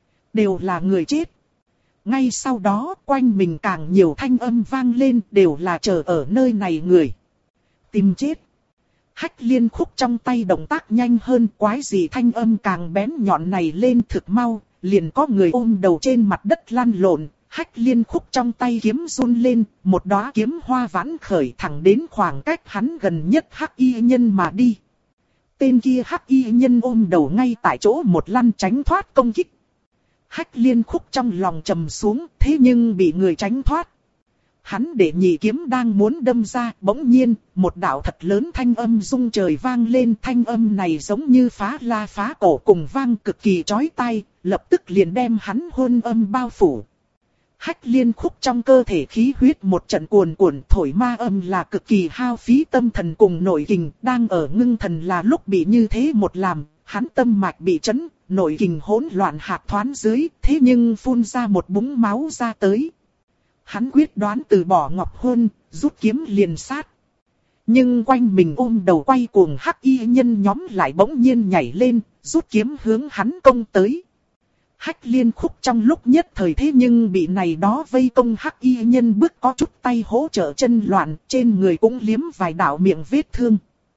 đều là người chết. Ngay sau đó quanh mình càng nhiều thanh âm vang lên, đều là chờ ở nơi này người tìm chết. Hách Liên Khúc trong tay động tác nhanh hơn, quái gì thanh âm càng bén nhọn này lên thực mau, liền có người ôm đầu trên mặt đất lăn lộn. Hách Liên Khúc trong tay kiếm run lên, một đóa kiếm hoa vãn khởi thẳng đến khoảng cách hắn gần nhất Hắc Y Nhân mà đi. Tên kia Hắc Y Nhân ôm đầu ngay tại chỗ một lăn tránh thoát công kích. Hách Liên Khúc trong lòng trầm xuống, thế nhưng bị người tránh thoát. Hắn để nhị kiếm đang muốn đâm ra, bỗng nhiên, một đạo thật lớn thanh âm rung trời vang lên. Thanh âm này giống như phá la phá cổ cùng vang cực kỳ chói tai, lập tức liền đem hắn hôn âm bao phủ. Hách Liên Khúc trong cơ thể khí huyết một trận cuồn cuộn, thổi ma âm là cực kỳ hao phí tâm thần cùng nội kình, đang ở ngưng thần là lúc bị như thế một làm, hắn tâm mạch bị chấn, nội kình hỗn loạn hạt thoán dưới, thế nhưng phun ra một búng máu ra tới. Hắn quyết đoán từ bỏ ngọc hôn, rút kiếm liền sát. Nhưng quanh mình ôm đầu quay cuồng Hắc Y Nhân nhóm lại bỗng nhiên nhảy lên, rút kiếm hướng hắn công tới. Hách Liên Khúc trong lúc nhất thời thế nhưng bị này đó vây công Hắc Y Nhân bước có chút tay hỗ trợ chân loạn, trên người cũng liếm vài đạo miệng vết thương.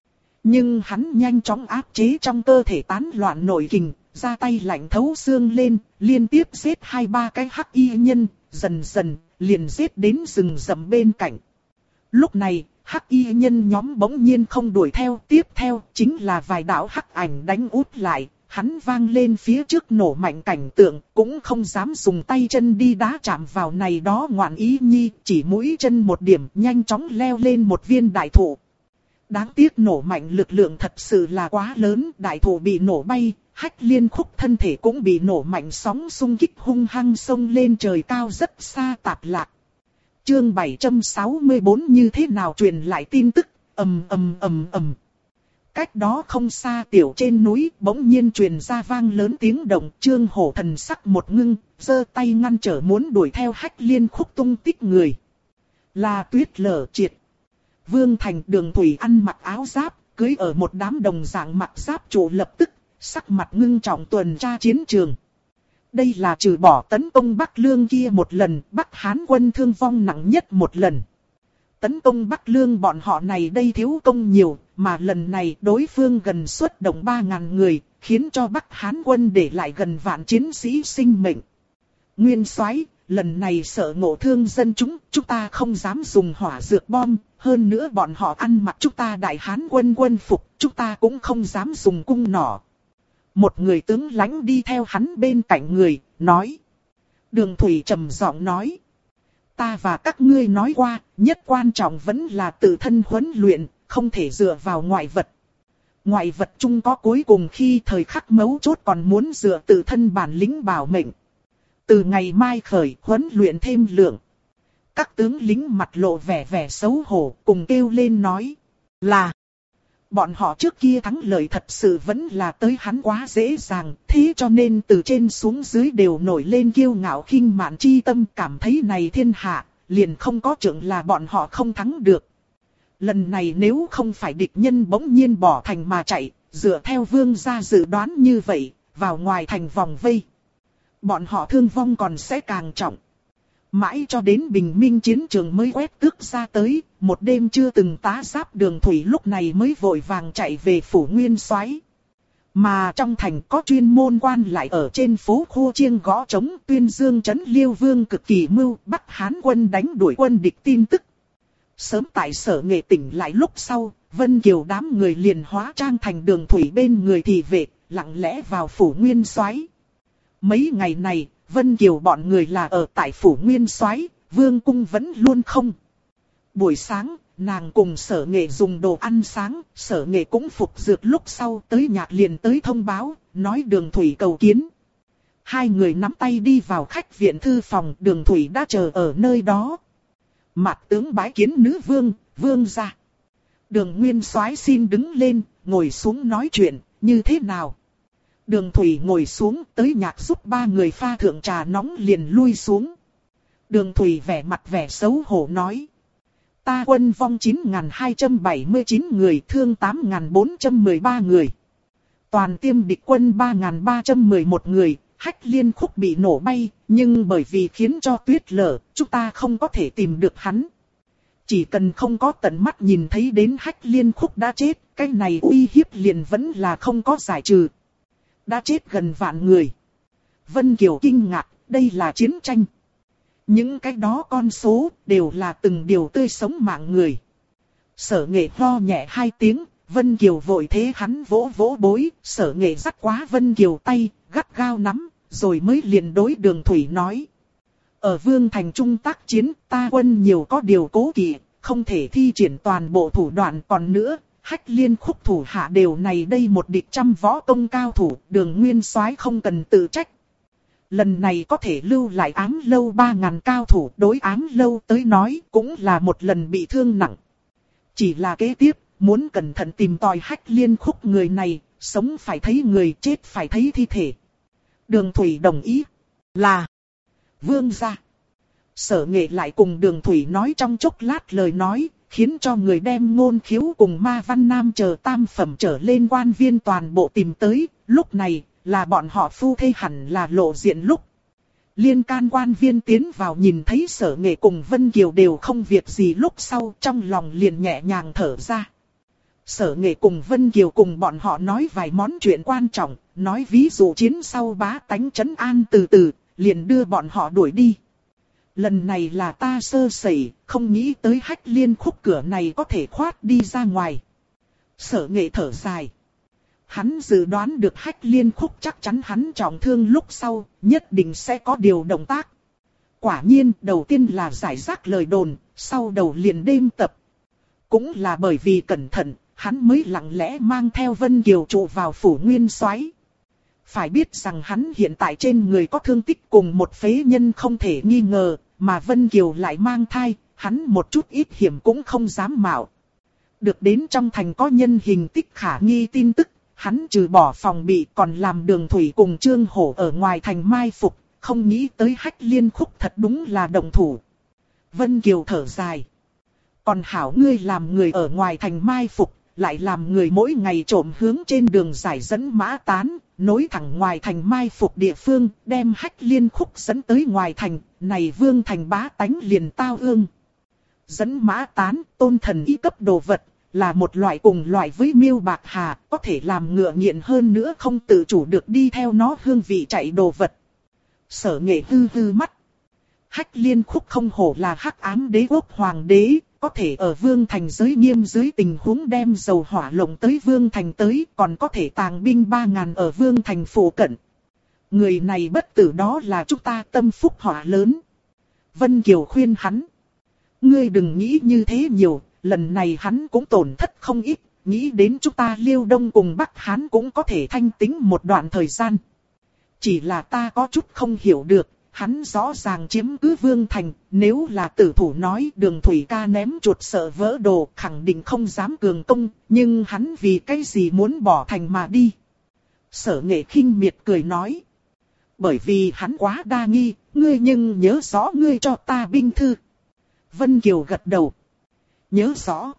Nhưng hắn nhanh chóng áp chế trong cơ thể tán loạn nội kình, ra tay lạnh thấu xương lên, liên tiếp giết 2-3 cái Hắc Y Nhân, dần dần liền giết đến rừng rậm bên cạnh. Lúc này, Hắc Y Nhân nhóm bỗng nhiên không đuổi theo, tiếp theo chính là vài đạo hắc ảnh đánh út lại. Hắn vang lên phía trước nổ mạnh cảnh tượng, cũng không dám dùng tay chân đi đá chạm vào này đó ngoạn ý nhi, chỉ mũi chân một điểm nhanh chóng leo lên một viên đại thụ. Đáng tiếc nổ mạnh lực lượng thật sự là quá lớn, đại thụ bị nổ bay, Hách Liên Khúc thân thể cũng bị nổ mạnh sóng xung kích hung hăng xông lên trời cao rất xa tạp lạc. Chương 764 như thế nào truyền lại tin tức, ầm. Cách đó không xa tiểu trên núi bỗng nhiên truyền ra vang lớn tiếng động, Trương Hổ thần sắc một ngưng, giơ tay ngăn trở muốn đuổi theo Hách Liên Khúc tung tích người. Là Tuyết Lở Triệt. Vương Thành Đường Thủy ăn mặc áo giáp, cưỡi ở một đám đồng dạng mặc giáp trụ lập tức, sắc mặt ngưng trọng tuần tra chiến trường. Đây là trừ bỏ tấn công Bắc Lương kia một lần, Bắc Hán quân thương vong nặng nhất một lần. Tấn công Bắc Lương bọn họ này đây thiếu công nhiều, mà lần này đối phương gần xuất động 3.000 người, khiến cho Bắc Hán quân để lại gần vạn chiến sĩ sinh mệnh. Nguyên soái, lần này sợ ngộ thương dân chúng ta không dám dùng hỏa dược bom, hơn nữa bọn họ ăn mặc chúng ta Đại Hán quân quân phục, chúng ta cũng không dám dùng cung nỏ. Một người tướng lãnh đi theo hắn bên cạnh người, nói. Đường Thủy trầm giọng nói. Ta và các ngươi nói qua, nhất quan trọng vẫn là tự thân huấn luyện, không thể dựa vào ngoại vật. Ngoại vật chung có cuối cùng khi thời khắc mấu chốt còn muốn dựa tự thân bản lĩnh bảo mệnh. Từ ngày mai khởi huấn luyện thêm lượng. Các tướng lính mặt lộ vẻ xấu hổ cùng kêu lên nói là. Bọn họ trước kia thắng lợi thật sự vẫn là tới hắn quá dễ dàng, thế cho nên từ trên xuống dưới đều nổi lên kiêu ngạo khinh mạn chi tâm, cảm thấy này thiên hạ, liền không có trưởng là bọn họ không thắng được. Lần này nếu không phải địch nhân bỗng nhiên bỏ thành mà chạy, dựa theo vương gia dự đoán như vậy, vào ngoài thành vòng vây. Bọn họ thương vong còn sẽ càng trọng. Mãi cho đến bình minh chiến trường mới quét tước ra tới, một đêm chưa từng tá giáp Đường Thủy lúc này mới vội vàng chạy về phủ Nguyên Soái. Mà trong thành có chuyên môn quan lại ở trên phố Khô Chiêng gõ trống tuyên dương trấn Liêu Vương cực kỳ mưu Bắc Hán quân đánh đuổi quân địch tin tức. Sớm tại Sở Nghệ tỉnh lại lúc sau, Vân Kiều đám người liền hóa trang thành Đường Thủy bên người thị vệ, lặng lẽ vào phủ Nguyên Soái. Mấy ngày này, Vân Kiều bọn người là ở tại phủ Nguyên Soái, Vương cung vẫn luôn không. Buổi sáng, nàng cùng Sở Nghệ dùng đồ ăn sáng, Sở Nghệ cũng phục dược lúc sau tới nhạc liền tới thông báo, nói Đường Thủy cầu kiến. Hai người nắm tay đi vào khách viện thư phòng, Đường Thủy đã chờ ở nơi đó. Mạt tướng bái kiến nữ vương, vương gia. Đường Nguyên Soái xin đứng lên, ngồi xuống nói chuyện, như thế nào? Đường Thủy ngồi xuống, tới nhạc giúp ba người pha thượng trà nóng liền lui xuống. Đường Thủy vẻ mặt vẻ xấu hổ nói. Ta quân vong 9.279 người, thương 8.413 người. Toàn tiêm địch quân 3.311 người, Hách Liên Khúc bị nổ bay, nhưng bởi vì khiến cho tuyết lở, chúng ta không có thể tìm được hắn. Chỉ cần không có tận mắt nhìn thấy đến Hách Liên Khúc đã chết, cái này uy hiếp liền vẫn là không có giải trừ. Đã chết gần vạn người. Vân Kiều kinh ngạc, đây là chiến tranh. Những cái đó con số đều là từng điều tươi sống mạng người. Sở Nghệ ho nhẹ hai tiếng, Vân Kiều vội thế hắn vỗ vỗ bối, Sở Nghệ dắt quá Vân Kiều tay, gắt gao nắm, rồi mới liền đối Đường Thủy nói. Ở Vương Thành Trung tác chiến, ta quân nhiều có điều cố kỵ, không thể thi triển toàn bộ thủ đoạn còn nữa. Hách Liên Khúc thủ hạ đều này đây một địch trăm võ công cao thủ, Đường Nguyên Soái không cần tự trách. Lần này có thể lưu lại Ám Lâu 3.000 cao thủ, đối Ám Lâu tới nói cũng là một lần bị thương nặng. Chỉ là kế tiếp, muốn cẩn thận tìm tòi Hách Liên Khúc người này, sống phải thấy người, chết phải thấy thi thể. Đường Thủy đồng ý, là vương gia. Sở Nghệ lại cùng Đường Thủy nói trong chốc lát lời nói, khiến cho người đem Ngôn Khiếu cùng Ma Văn Nam chờ tam phẩm trở lên quan viên toàn bộ tìm tới, lúc này là bọn họ phu thê hẳn là lộ diện lúc. Liên can quan viên tiến vào nhìn thấy Sở Nghệ cùng Vân Kiều đều không việc gì lúc sau trong lòng liền nhẹ nhàng thở ra. Sở Nghệ cùng Vân Kiều cùng bọn họ nói vài món chuyện quan trọng, nói ví dụ chiến sau bá tánh trấn an từ từ, liền đưa bọn họ đuổi đi. Lần này là ta sơ sẩy, không nghĩ tới Hách Liên Khúc cửa này có thể khoát đi ra ngoài. Sở Nghệ thở dài. Hắn dự đoán được Hách Liên Khúc chắc chắn hắn trọng thương lúc sau, nhất định sẽ có điều động tác. Quả nhiên, đầu tiên là giải rác lời đồn, sau đầu liền đêm tập. Cũng là bởi vì cẩn thận, hắn mới lặng lẽ mang theo Vân Kiều trụ vào phủ Nguyên Soái. Phải biết rằng hắn hiện tại trên người có thương tích cùng một phế nhân không thể nghi ngờ, mà Vân Kiều lại mang thai, hắn một chút ít hiểm cũng không dám mạo. Được đến trong thành có nhân hình tích khả nghi tin tức, hắn trừ bỏ phòng bị còn làm Đường Thủy cùng Trương Hổ ở ngoài thành mai phục, không nghĩ tới Hách Liên Khúc thật đúng là động thủ. Vân Kiều thở dài. Còn hảo ngươi làm người ở ngoài thành mai phục, lại làm người mỗi ngày trộm hướng trên đường giải dẫn mã tán, nối thẳng ngoài thành mai phục địa phương, đem Hách Liên Khúc dẫn tới ngoài thành, này Vương Thành bá tánh liền tao ương. Dẫn mã tán, tôn thần y cấp đồ vật, là một loại cùng loại với miêu bạc hà, có thể làm ngựa nghiện hơn nữa không tự chủ được đi theo nó hương vị chạy đồ vật. Sở Nghệ hư hư mắt. Hách Liên Khúc không hổ là Hắc Ám Đế quốc hoàng đế, có thể ở Vương Thành giới nghiêm dưới tình huống đem dầu hỏa lộng tới Vương Thành tới, còn có thể tàng binh 3.000 ở Vương Thành phủ cận. Người này bất tử đó là chúng ta tâm phúc họa lớn. Vân Kiều khuyên hắn. Ngươi đừng nghĩ như thế nhiều, lần này hắn cũng tổn thất không ít, nghĩ đến chúng ta Liêu Đông cùng Bắc Hán cũng có thể thanh tính một đoạn thời gian. Chỉ là ta có chút không hiểu được. Hắn rõ ràng chiếm cứ Vương Thành, nếu là tử thủ nói Đường Thủy ca ném chuột sợ vỡ đồ khẳng định không dám cường công, nhưng hắn vì cái gì muốn bỏ thành mà đi. Sở Nghệ khinh miệt cười nói. Bởi vì hắn quá đa nghi, ngươi nhưng nhớ rõ ngươi cho ta binh thư. Vân Kiều gật đầu. Nhớ rõ.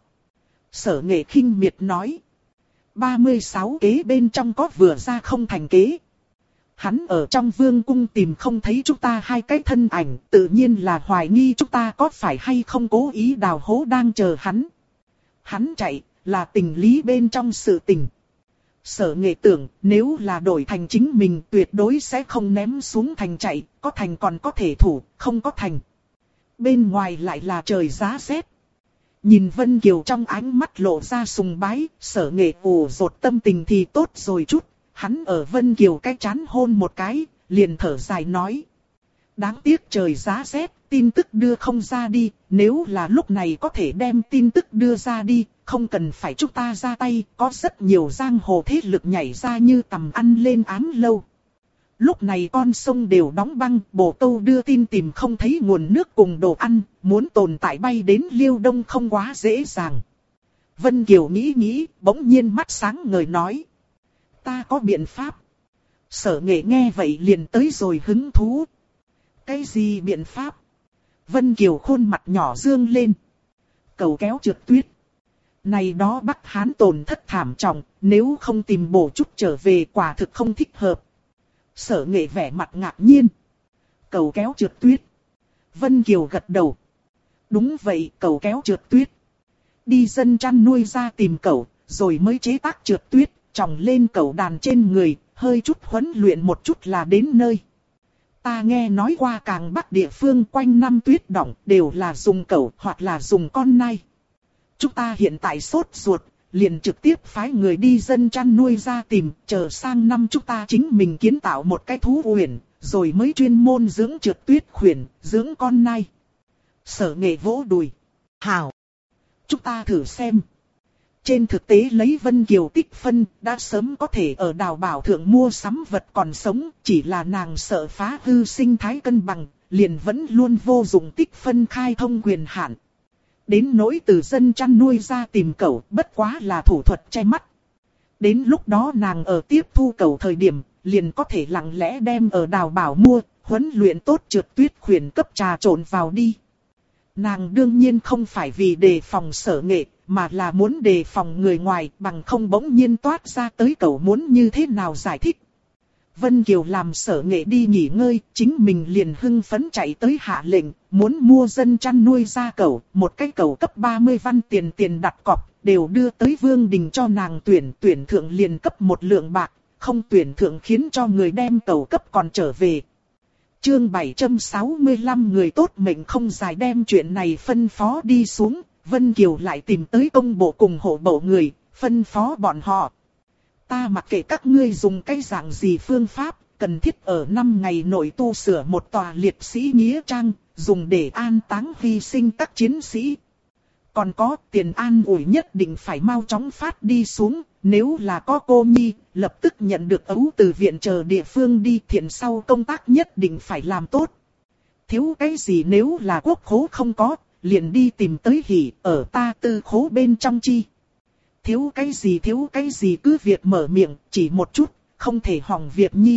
Sở Nghệ khinh miệt nói. 36 kế bên trong có vừa ra không thành kế. Hắn ở trong vương cung tìm không thấy chúng ta hai cái thân ảnh, tự nhiên là hoài nghi chúng ta có phải hay không cố ý đào hố đang chờ hắn. Hắn chạy, là tình lý bên trong sự tình. Sở Nghệ tưởng, nếu là đổi thành chính mình tuyệt đối sẽ không ném xuống thành chạy, có thành còn có thể thủ, không có thành. Bên ngoài lại là trời giá rét. Nhìn Vân Kiều trong ánh mắt lộ ra sùng bái, Sở Nghệ ủ rột tâm tình thì tốt rồi chút. Hắn ở Vân Kiều cái trán hôn một cái, liền thở dài nói. Đáng tiếc trời giá rét, tin tức đưa không ra đi, nếu là lúc này có thể đem tin tức đưa ra đi, không cần phải chúng ta ra tay, có rất nhiều giang hồ thế lực nhảy ra như tầm ăn lên ám lâu. Lúc này con sông đều đóng băng, Bồ Câu đưa tin tìm không thấy nguồn nước cùng đồ ăn, muốn tồn tại bay đến Liêu Đông không quá dễ dàng. Vân Kiều nghĩ nghĩ, bỗng nhiên mắt sáng ngời nói. Ta có biện pháp. Sở Nghệ nghe vậy liền tới rồi hứng thú. Cái gì biện pháp? Vân Kiều khuôn mặt nhỏ dương lên. Cầu kéo trượt tuyết. Này đó Bắc Hán tổn thất thảm trọng, nếu không tìm bổ chút trở về quả thực không thích hợp. Sở Nghệ vẻ mặt ngạc nhiên. Cầu kéo trượt tuyết. Vân Kiều gật đầu. Đúng vậy, cầu kéo trượt tuyết. Đi dân chăn nuôi ra tìm cẩu, rồi mới chế tác trượt tuyết, tròng lên cẩu đàn trên người, hơi chút huấn luyện một chút là đến nơi. Ta nghe nói qua càng bắc địa phương quanh năm tuyết đọng đều là dùng cẩu hoặc là dùng con nai. Chúng ta hiện tại sốt ruột, liền trực tiếp phái người đi dân chăn nuôi ra tìm, chờ sang năm chúng ta chính mình kiến tạo một cái thú uyển, rồi mới chuyên môn dưỡng trượt tuyết khuyển, dưỡng con nai. Sở Nghệ vỗ đùi. Hảo! Chúng ta thử xem. Trên thực tế lấy Vân Kiều tích phân, đã sớm có thể ở đào bảo thượng mua sắm vật còn sống, chỉ là nàng sợ phá hư sinh thái cân bằng, liền vẫn luôn vô dụng tích phân khai thông quyền hạn. Đến nỗi từ dân chăn nuôi ra tìm cẩu, bất quá là thủ thuật che mắt. Đến lúc đó nàng ở tiếp thu cẩu thời điểm, liền có thể lặng lẽ đem ở đào bảo mua, huấn luyện tốt trượt tuyết khuyển cấp trà trộn vào đi. Nàng đương nhiên không phải vì đề phòng Sở Nghệ, mà là muốn đề phòng người ngoài, bằng không bỗng nhiên toát ra tới cậu muốn như thế nào giải thích. Vân Kiều làm Sở Nghệ đi nghỉ ngơi, chính mình liền hưng phấn chạy tới hạ lệnh, muốn mua dân chăn nuôi ra cậu, một cái cậu cấp 30 văn tiền đặt cọc, đều đưa tới Vương Đình cho nàng tuyển thượng liền cấp một lượng bạc, không tuyển thượng khiến cho người đem cậu cấp còn trở về. Chương 765 người tốt mệnh không dài đem chuyện này phân phó đi xuống, Vân Kiều lại tìm tới công bộ cùng hộ bộ người, phân phó bọn họ. Ta mặc kệ các ngươi dùng cái dạng gì phương pháp, cần thiết ở 5 ngày nội tu sửa một tòa liệt sĩ nghĩa trang, dùng để an táng hy sinh các chiến sĩ. Còn có tiền an ủi nhất định phải mau chóng phát đi xuống, nếu là có cô nhi, lập tức nhận được ấu từ viện chờ địa phương đi thiện sau công tác nhất định phải làm tốt. Thiếu cái gì nếu là quốc khố không có, liền đi tìm tới hỉ ở ta tư khố bên trong chi. Thiếu cái gì cứ việc mở miệng, chỉ một chút, không thể hỏng việc nhi.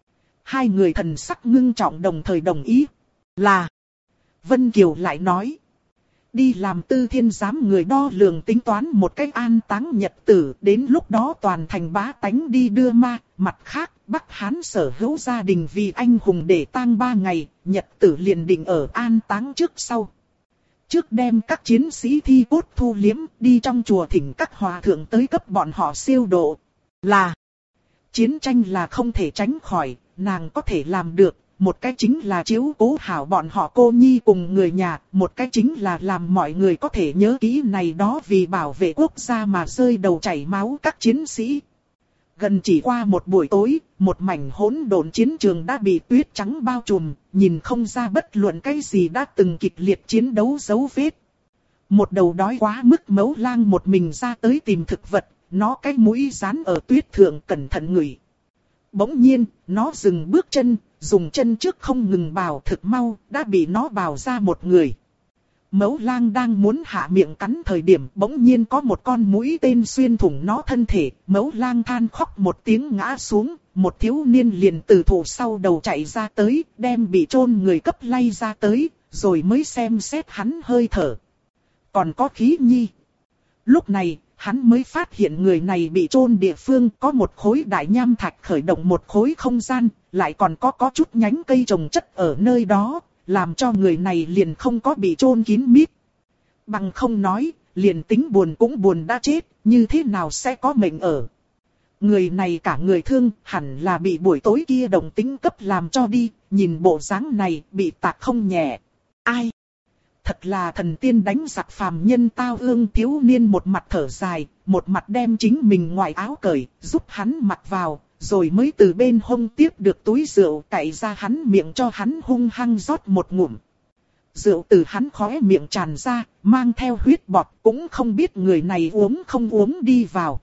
Hai người thần sắc ngưng trọng đồng thời đồng ý. Là. Vân Kiều lại nói. Đi làm Tư Thiên giám người đo lường tính toán một cách an táng nhật tử, đến lúc đó toàn thành bá tánh đi đưa ma. Mặt khác, Bắc Hán sở hữu gia đình vì anh hùng để tang 3 ngày, nhật tử liền định ở an táng trước sau. Trước đem các chiến sĩ thi cốt thu liếm, đi trong chùa thỉnh các hòa thượng tới cấp bọn họ siêu độ. Là, chiến tranh là không thể tránh khỏi, nàng có thể làm được. Một cái chính là chiếu cố hảo bọn họ cô nhi cùng người nhà, một cái chính là làm mọi người có thể nhớ kỹ này đó vì bảo vệ quốc gia mà rơi đầu chảy máu các chiến sĩ. Gần chỉ qua một buổi tối, một mảnh hỗn độn chiến trường đã bị tuyết trắng bao trùm, nhìn không ra bất luận cái gì đã từng kịch liệt chiến đấu dấu vết. Một đầu đói quá mức mấu lang một mình ra tới tìm thực vật, nó cái mũi dán ở tuyết thượng cẩn thận ngửi. Bỗng nhiên, nó dừng bước chân, dùng chân trước không ngừng bào thực mau, đã bị nó bào ra một người. Mấu lang đang muốn hạ miệng cắn thời điểm bỗng nhiên có một con mũi tên xuyên thủng nó thân thể, mấu lang than khóc một tiếng ngã xuống, một thiếu niên liền từ thủ sau đầu chạy ra tới, đem bị chôn người cấp lay ra tới, rồi mới xem xét hắn hơi thở. Còn có khí nhi. Lúc này, hắn mới phát hiện người này bị chôn địa phương có một khối đại nham thạch khởi động một khối không gian, lại còn có chút nhánh cây trồng chất ở nơi đó, làm cho người này liền không có bị chôn kín mít. Bằng không nói, liền tính buồn cũng buồn đã chết, như thế nào sẽ có mệnh ở. Người này cả người thương, hẳn là bị buổi tối kia động tính cấp làm cho đi, nhìn bộ dáng này bị tạc không nhẹ. Ai? Thật là thần tiên đánh giặc phàm nhân tao ương. Thiếu niên một mặt thở dài, một mặt đem chính mình ngoại áo cởi, giúp hắn mặc vào, rồi mới từ bên hông tiếp được túi rượu cạy ra hắn miệng cho hắn hung hăng rót một ngụm. Rượu từ hắn khóe miệng tràn ra, mang theo huyết bọt, cũng không biết người này uống không uống đi vào.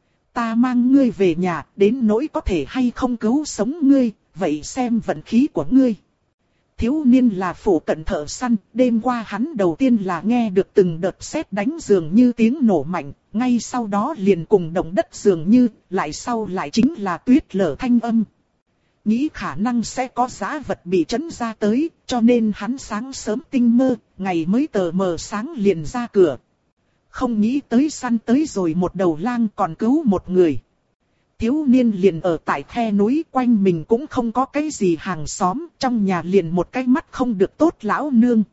Ta mang ngươi về nhà, đến nỗi có thể hay không cứu sống ngươi, vậy xem vận khí của ngươi. Thiếu niên là phủ cận thợ săn, đêm qua hắn đầu tiên là nghe được từng đợt sét đánh dường như tiếng nổ mạnh, ngay sau đó liền cùng động đất dường như, lại sau lại chính là tuyết lở thanh âm. Nghĩ khả năng sẽ có dã vật bị trấn ra tới, cho nên hắn sáng sớm tinh mơ, ngày mới tờ mờ sáng liền ra cửa. Không nghĩ tới săn tới rồi một đầu lang còn cứu một người. Thiếu niên liền ở tại khe núi, quanh mình cũng không có cái gì hàng xóm, trong nhà liền một cái mắt không được tốt lão nương.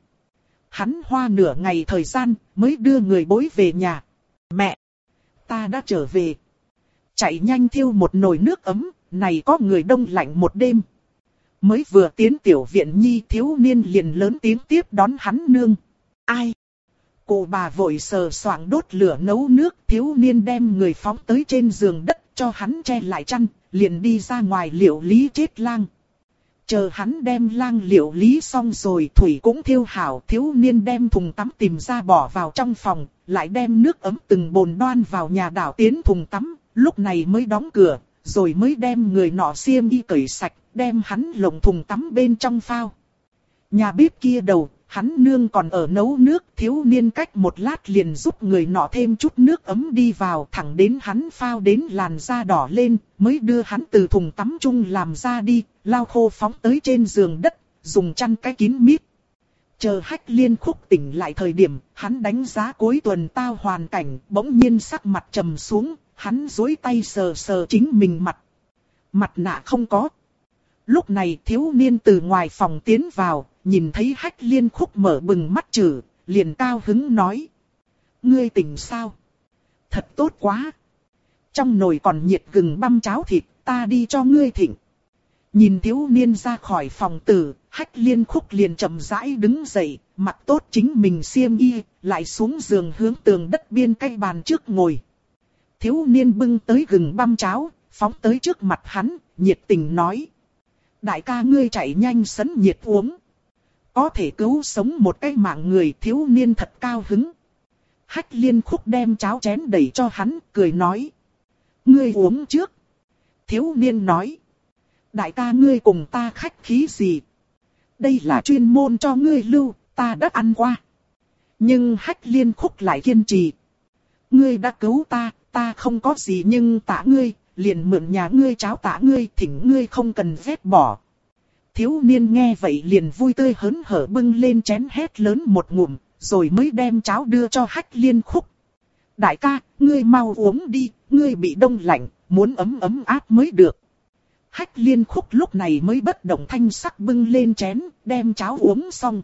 Hắn hoa nửa ngày thời gian mới đưa người bối về nhà. Mẹ! Ta đã trở về. Chạy nhanh thiêu một nồi nước ấm, này có người đông lạnh một đêm. Mới vừa tiến tiểu viện nhi, thiếu niên liền lớn tiếng tiếp đón hắn nương. Ai? Cụ bà vội sờ soạng đốt lửa nấu nước, thiếu niên đem người phóng tới trên giường đất cho hắn che lại chăn, liền đi ra ngoài liệu lý chết lang. Chờ hắn đem lang liệu lý xong rồi, thủy cũng thiêu hảo, thiếu niên đem thùng tắm tìm ra bỏ vào trong phòng, lại đem nước ấm từng bồn đoan vào nhà đảo tiến thùng tắm, lúc này mới đóng cửa, rồi mới đem người nọ xiêm y cởi sạch, đem hắn lồng thùng tắm bên trong phao. Nhà bếp kia đầu, hắn nương còn ở nấu nước, thiếu niên cách một lát liền giúp người nọ thêm chút nước ấm đi vào, thẳng đến hắn phao đến làn da đỏ lên, mới đưa hắn từ thùng tắm chung làm ra đi, lau khô phóng tới trên giường đất, dùng chăn cái kín mít. Chờ Hách Liên Khúc tỉnh lại thời điểm, hắn đánh giá cuối tuần tao hoàn cảnh, bỗng nhiên sắc mặt trầm xuống, hắn duỗi tay sờ sờ chính mình mặt. Mặt nạ không có. Lúc này thiếu niên từ ngoài phòng tiến vào, nhìn thấy Hách Liên Khúc mở bừng mắt chử, liền cao hứng nói. Ngươi tỉnh sao? Thật tốt quá. Trong nồi còn nhiệt gừng băm cháo thịt, ta đi cho ngươi thịnh. Nhìn thiếu niên ra khỏi phòng tử, Hách Liên Khúc liền chậm rãi đứng dậy, mặc tốt chính mình xiêm y, lại xuống giường hướng tường đất biên cái bàn trước ngồi. Thiếu niên bưng tới gừng băm cháo, phóng tới trước mặt hắn, nhiệt tình nói. Đại ca ngươi chạy nhanh sấn nhiệt uống. Có thể cứu sống một cái mạng người, thiếu niên thật cao hứng. Hách Liên Khúc đem cháo chén đẩy cho hắn, cười nói. Ngươi uống trước. Thiếu niên nói. Đại ca ngươi cùng ta khách khí gì? Đây là chuyên môn cho ngươi lưu, ta đã ăn qua. Nhưng Hách Liên Khúc lại kiên trì. Ngươi đã cứu ta, ta không có gì nhưng tạ ngươi, liền mượn nhà ngươi cháo tạ ngươi, thỉnh ngươi không cần vét bỏ. Thiếu niên nghe vậy liền vui tươi hớn hở bưng lên chén hét lớn một ngụm, rồi mới đem cháo đưa cho Hách Liên Khúc. Đại ca, ngươi mau uống đi, ngươi bị đông lạnh, muốn ấm ấm áp mới được. Hách Liên Khúc lúc này mới bất động thanh sắc bưng lên chén, đem cháo uống xong.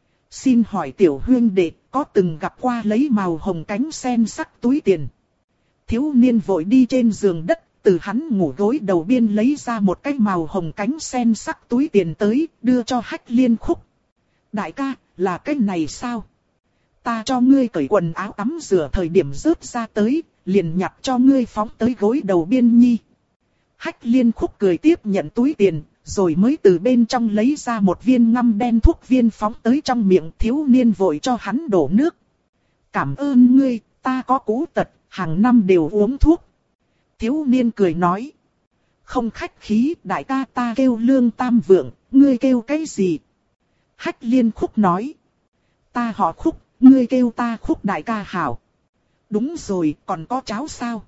Xin hỏi tiểu huynh đệ, có từng gặp qua lấy màu hồng cánh sen sắc túi tiền? Thiếu niên vội đi trên giường đất, từ hắn ngủ gối đầu biên lấy ra một cái màu hồng cánh sen sắc túi tiền tới, đưa cho Hách Liên Khúc. Đại ca, là cái này sao? Ta cho ngươi cởi quần áo tắm rửa thời điểm rớt ra tới, liền nhặt cho ngươi phóng tới gối đầu biên nhi. Hách Liên Khúc cười tiếp nhận túi tiền, rồi mới từ bên trong lấy ra một viên ngăm đen thuốc viên phóng tới trong miệng. Thiếu niên vội cho hắn đổ nước. Cảm ơn ngươi, ta có cú tật, hàng năm đều uống thuốc. Thiếu niên cười nói. Không khách khí, đại ca ta kêu Lương Tam Vượng, ngươi kêu cái gì? Hách Liên Khúc nói. Ta họ Khúc, ngươi kêu ta Khúc đại ca hảo. Đúng rồi, còn có cháo sao?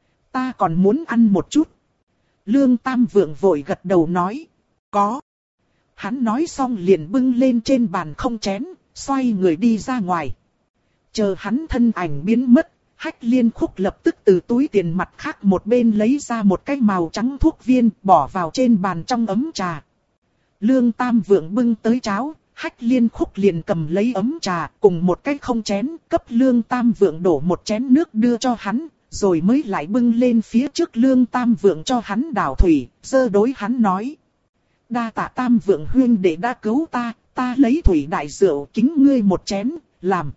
Ta còn muốn ăn một chút. Lương Tam Vượng vội gật đầu nói. Có. Hắn nói xong liền bưng lên trên bàn không chén, xoay người đi ra ngoài. Chờ hắn thân ảnh biến mất, Hách Liên Khúc lập tức từ túi tiền mặt khác một bên lấy ra một cái màu trắng thuốc viên bỏ vào trên bàn trong ấm trà. Lương Tam Vượng bưng tới cháo, Hách Liên Khúc liền cầm lấy ấm trà cùng một cái không chén, cấp Lương Tam Vượng đổ một chén nước đưa cho hắn, rồi mới lại bưng lên phía trước Lương Tam Vượng cho hắn đảo thủy, giơ đối hắn nói. Đa tạ Tam Vượng huynh đệ đã cứu ta, ta lấy thủy đại rượu kính ngươi một chén, làm.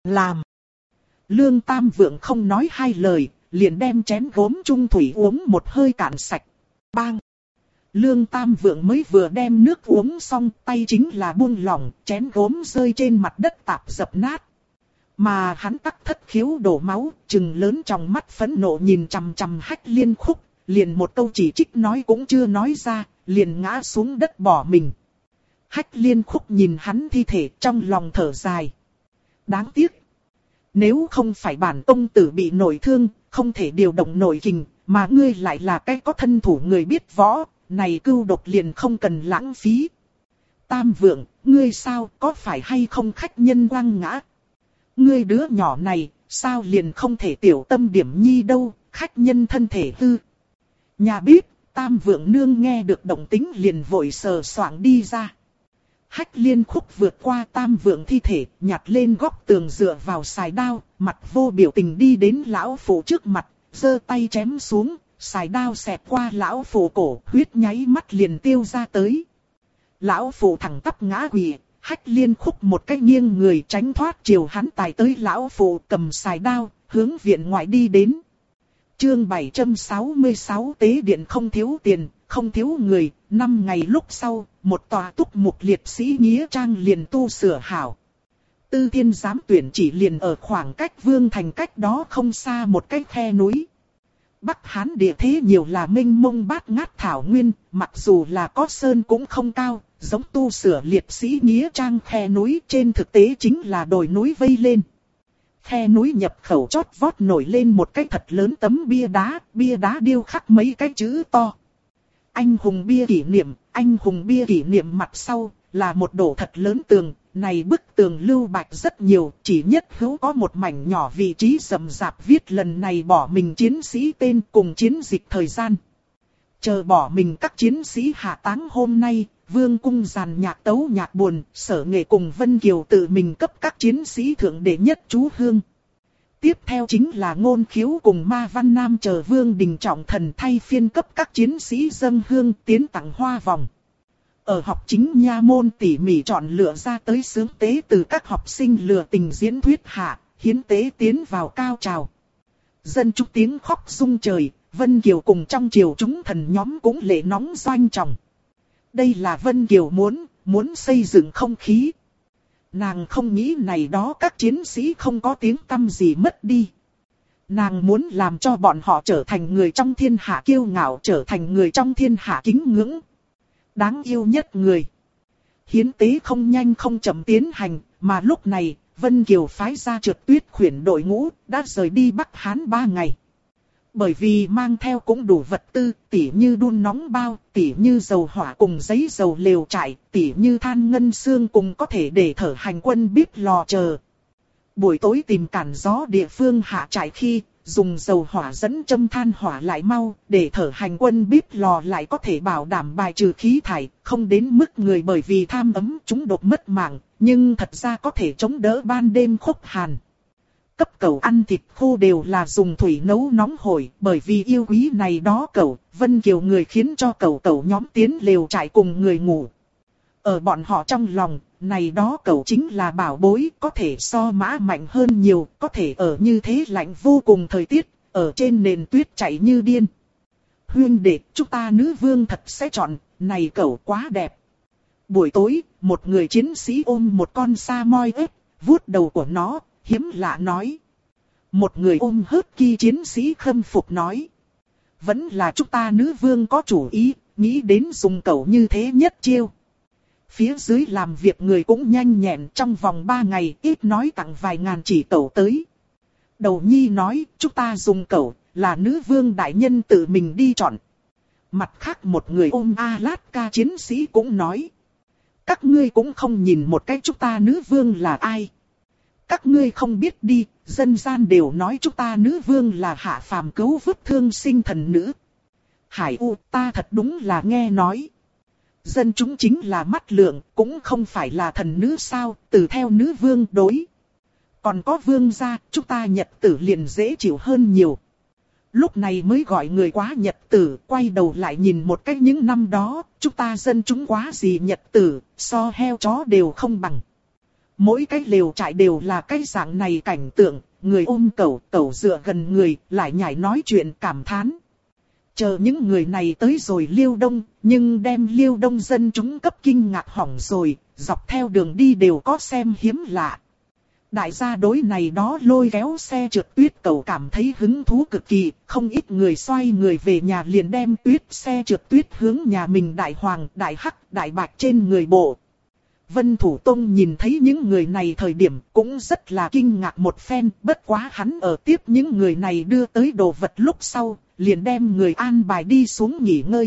Lương Tam Vượng không nói hai lời, liền đem chén gốm chung thủy uống một hơi cạn sạch. Bang! Lương Tam Vượng mới vừa đem nước uống xong, tay chính là buông lỏng, chén gốm rơi trên mặt đất tạp dập nát. Mà hắn tắc thất khiếu đổ máu, trừng lớn trong mắt phẫn nộ nhìn chằm chằm Hách Liên Khúc, liền một câu chỉ trích nói cũng chưa nói ra, liền ngã xuống đất bỏ mình. Hách Liên Khúc nhìn hắn thi thể trong lòng thở dài. Đáng tiếc. Nếu không phải bản tông tử bị nổi thương, không thể điều động nổi kình, mà ngươi lại là cái có thân thủ người biết võ, này cưu độc liền không cần lãng phí. Tam Vượng, ngươi sao, có phải hay không khách nhân quăng ngã? Ngươi đứa nhỏ này, sao liền không thể tiểu tâm điểm nhi đâu, khách nhân thân thể hư. Nhà bếp, Tam Vượng nương nghe được động tĩnh liền vội sờ soạng đi ra. Hách Liên Khúc vượt qua Tam Vượng thi thể, nhặt lên góc tường dựa vào xài đao, mặt vô biểu tình đi đến lão phụ trước mặt, giơ tay chém xuống, xài đao xẹt qua lão phụ cổ, huyết nháy mắt liền tiêu ra tới. Lão phụ thẳng tắp ngã quỵ, Hách Liên Khúc một cái nghiêng người tránh thoát chiều hắn tài tới lão phụ cầm xài đao, hướng viện ngoại đi đến. Chương 766 tế điện không thiếu tiền, không thiếu người, 5 ngày lúc sau, một tòa túc mục liệt sĩ nghĩa trang liền tu sửa hảo. Tư Thiên giám tuyển chỉ liền ở khoảng cách Vương Thành cách đó không xa một cái khe núi. Bắc Hán địa thế nhiều là mênh mông bát ngát thảo nguyên, mặc dù là có sơn cũng không cao, giống tu sửa liệt sĩ nghĩa trang khe núi trên thực tế chính là đồi núi vây lên. Khe núi nhập khẩu chót vót nổi lên một cái thật lớn tấm bia đá điêu khắc mấy cái chữ to. Anh hùng bia kỷ niệm mặt sau là một đổ thật lớn tường, này bức tường lưu bạch rất nhiều, chỉ nhất hữu có một mảnh nhỏ vị trí rậm rạp viết lần này bỏ mình chiến sĩ tên cùng chiến dịch thời gian. Chờ bỏ mình các chiến sĩ hạ táng hôm nay, Vương cung giàn nhạc tấu nhạc buồn, Sở Nghệ cùng Vân Kiều tự mình cấp các chiến sĩ thượng đệ nhất chú hương. Tiếp theo chính là Ngôn Khiếu cùng Ma Văn Nam chờ Vương Đình Trọng Thần thay phiên cấp các chiến sĩ dâng hương tiến tặng hoa vòng. Ở học chính nha môn tỉ mỉ chọn lựa ra tới sướng tế từ các học sinh lừa tình diễn thuyết hạ, hiến tế tiến vào cao trào. Dân chúng tiếng khóc rung trời, Vân Kiều cùng trong triều chúng thần nhóm cũng lệ nóng doanh trọng. Đây là Vân Kiều muốn xây dựng không khí. Nàng không nghĩ này đó các chiến sĩ không có tiếng tăm gì mất đi. Nàng muốn làm cho bọn họ trở thành người trong thiên hạ kiêu ngạo, trở thành người trong thiên hạ kính ngưỡng. Đáng yêu nhất người. Hiến tế không nhanh không chậm tiến hành, mà lúc này, Vân Kiều phái ra Trượt Tuyết khuyển đội ngũ, đã rời đi Bắc Hán 3 ngày. Bởi vì mang theo cũng đủ vật tư, tỉ như đun nóng bao, tỉ như dầu hỏa cùng giấy dầu lều trại, tỉ như than ngân xương cùng có thể để thở hành quân bếp lò chờ. Buổi tối tìm cản gió địa phương hạ trại khi, dùng dầu hỏa dẫn châm than hỏa lại mau, để thở hành quân bếp lò lại có thể bảo đảm bài trừ khí thải, không đến mức người bởi vì tham ấm chúng đột mất mạng, nhưng thật ra có thể chống đỡ ban đêm khốc hàn. Cấp cẩu ăn thịt khô đều là dùng thủy nấu nóng hổi, bởi vì yêu quý này đó cẩu, Vân Kiều người khiến cho cẩu nhóm tiến lều trại cùng người ngủ. Ở bọn họ trong lòng, này đó cẩu chính là bảo bối, có thể so mã mạnh hơn nhiều, có thể ở như thế lạnh vô cùng thời tiết, ở trên nền tuyết chạy như điên. Huynh đệ, chúng ta nữ vương thật sẽ chọn, này cẩu quá đẹp. Buổi tối, một người chiến sĩ ôm một con sa moi ếch, vuốt đầu của nó, hiếm lạ nói. Một người ôm hớt ki chiến sĩ khâm phục nói. Vẫn là chúng ta nữ vương có chủ ý, nghĩ đến dùng cẩu như thế nhất chiêu. Phía dưới làm việc người cũng nhanh nhẹn, trong vòng 3 ngày ít nói tặng vài ngàn chỉ cẩu tới. Đầu nhi nói, chúng ta dùng cẩu, là nữ vương đại nhân tự mình đi chọn. Mặt khác một người ôm Alaska chiến sĩ cũng nói. Các ngươi cũng không nhìn một cái chúng ta nữ vương là ai. Các ngươi không biết đi, dân gian đều nói chúng ta nữ vương là hạ phàm cứu vớt thương sinh thần nữ. Hải U, ta thật đúng là nghe nói. Dân chúng chính là mắt lượng, cũng không phải là thần nữ sao, từ theo nữ vương đối. Còn có vương gia, chúng ta nhật tử liền dễ chịu hơn nhiều. Lúc này mới gọi người quá nhật tử, quay đầu lại nhìn một cách những năm đó, chúng ta dân chúng quá gì nhật tử, so heo chó đều không bằng. Mỗi cái lều trại đều là cái dạng này cảnh tượng, người ôm cẩu, cẩu dựa gần người, lại nhảy nói chuyện cảm thán. Chờ những người này tới rồi Liêu Đông, nhưng đem Liêu Đông dân chúng cấp kinh ngạc hỏng rồi, dọc theo đường đi đều có xem hiếm lạ. Đại gia đối này đó lôi kéo xe trượt tuyết cẩu cảm thấy hứng thú cực kỳ, không ít người xoay người về nhà liền đem tuyết xe trượt tuyết hướng nhà mình đại hoàng, đại hắc, đại bạch trên người bộ. Vân Thủ Tông nhìn thấy những người này thời điểm cũng rất là kinh ngạc một phen, bất quá hắn ở tiếp những người này đưa tới đồ vật lúc sau, liền đem người an bài đi xuống nghỉ ngơi.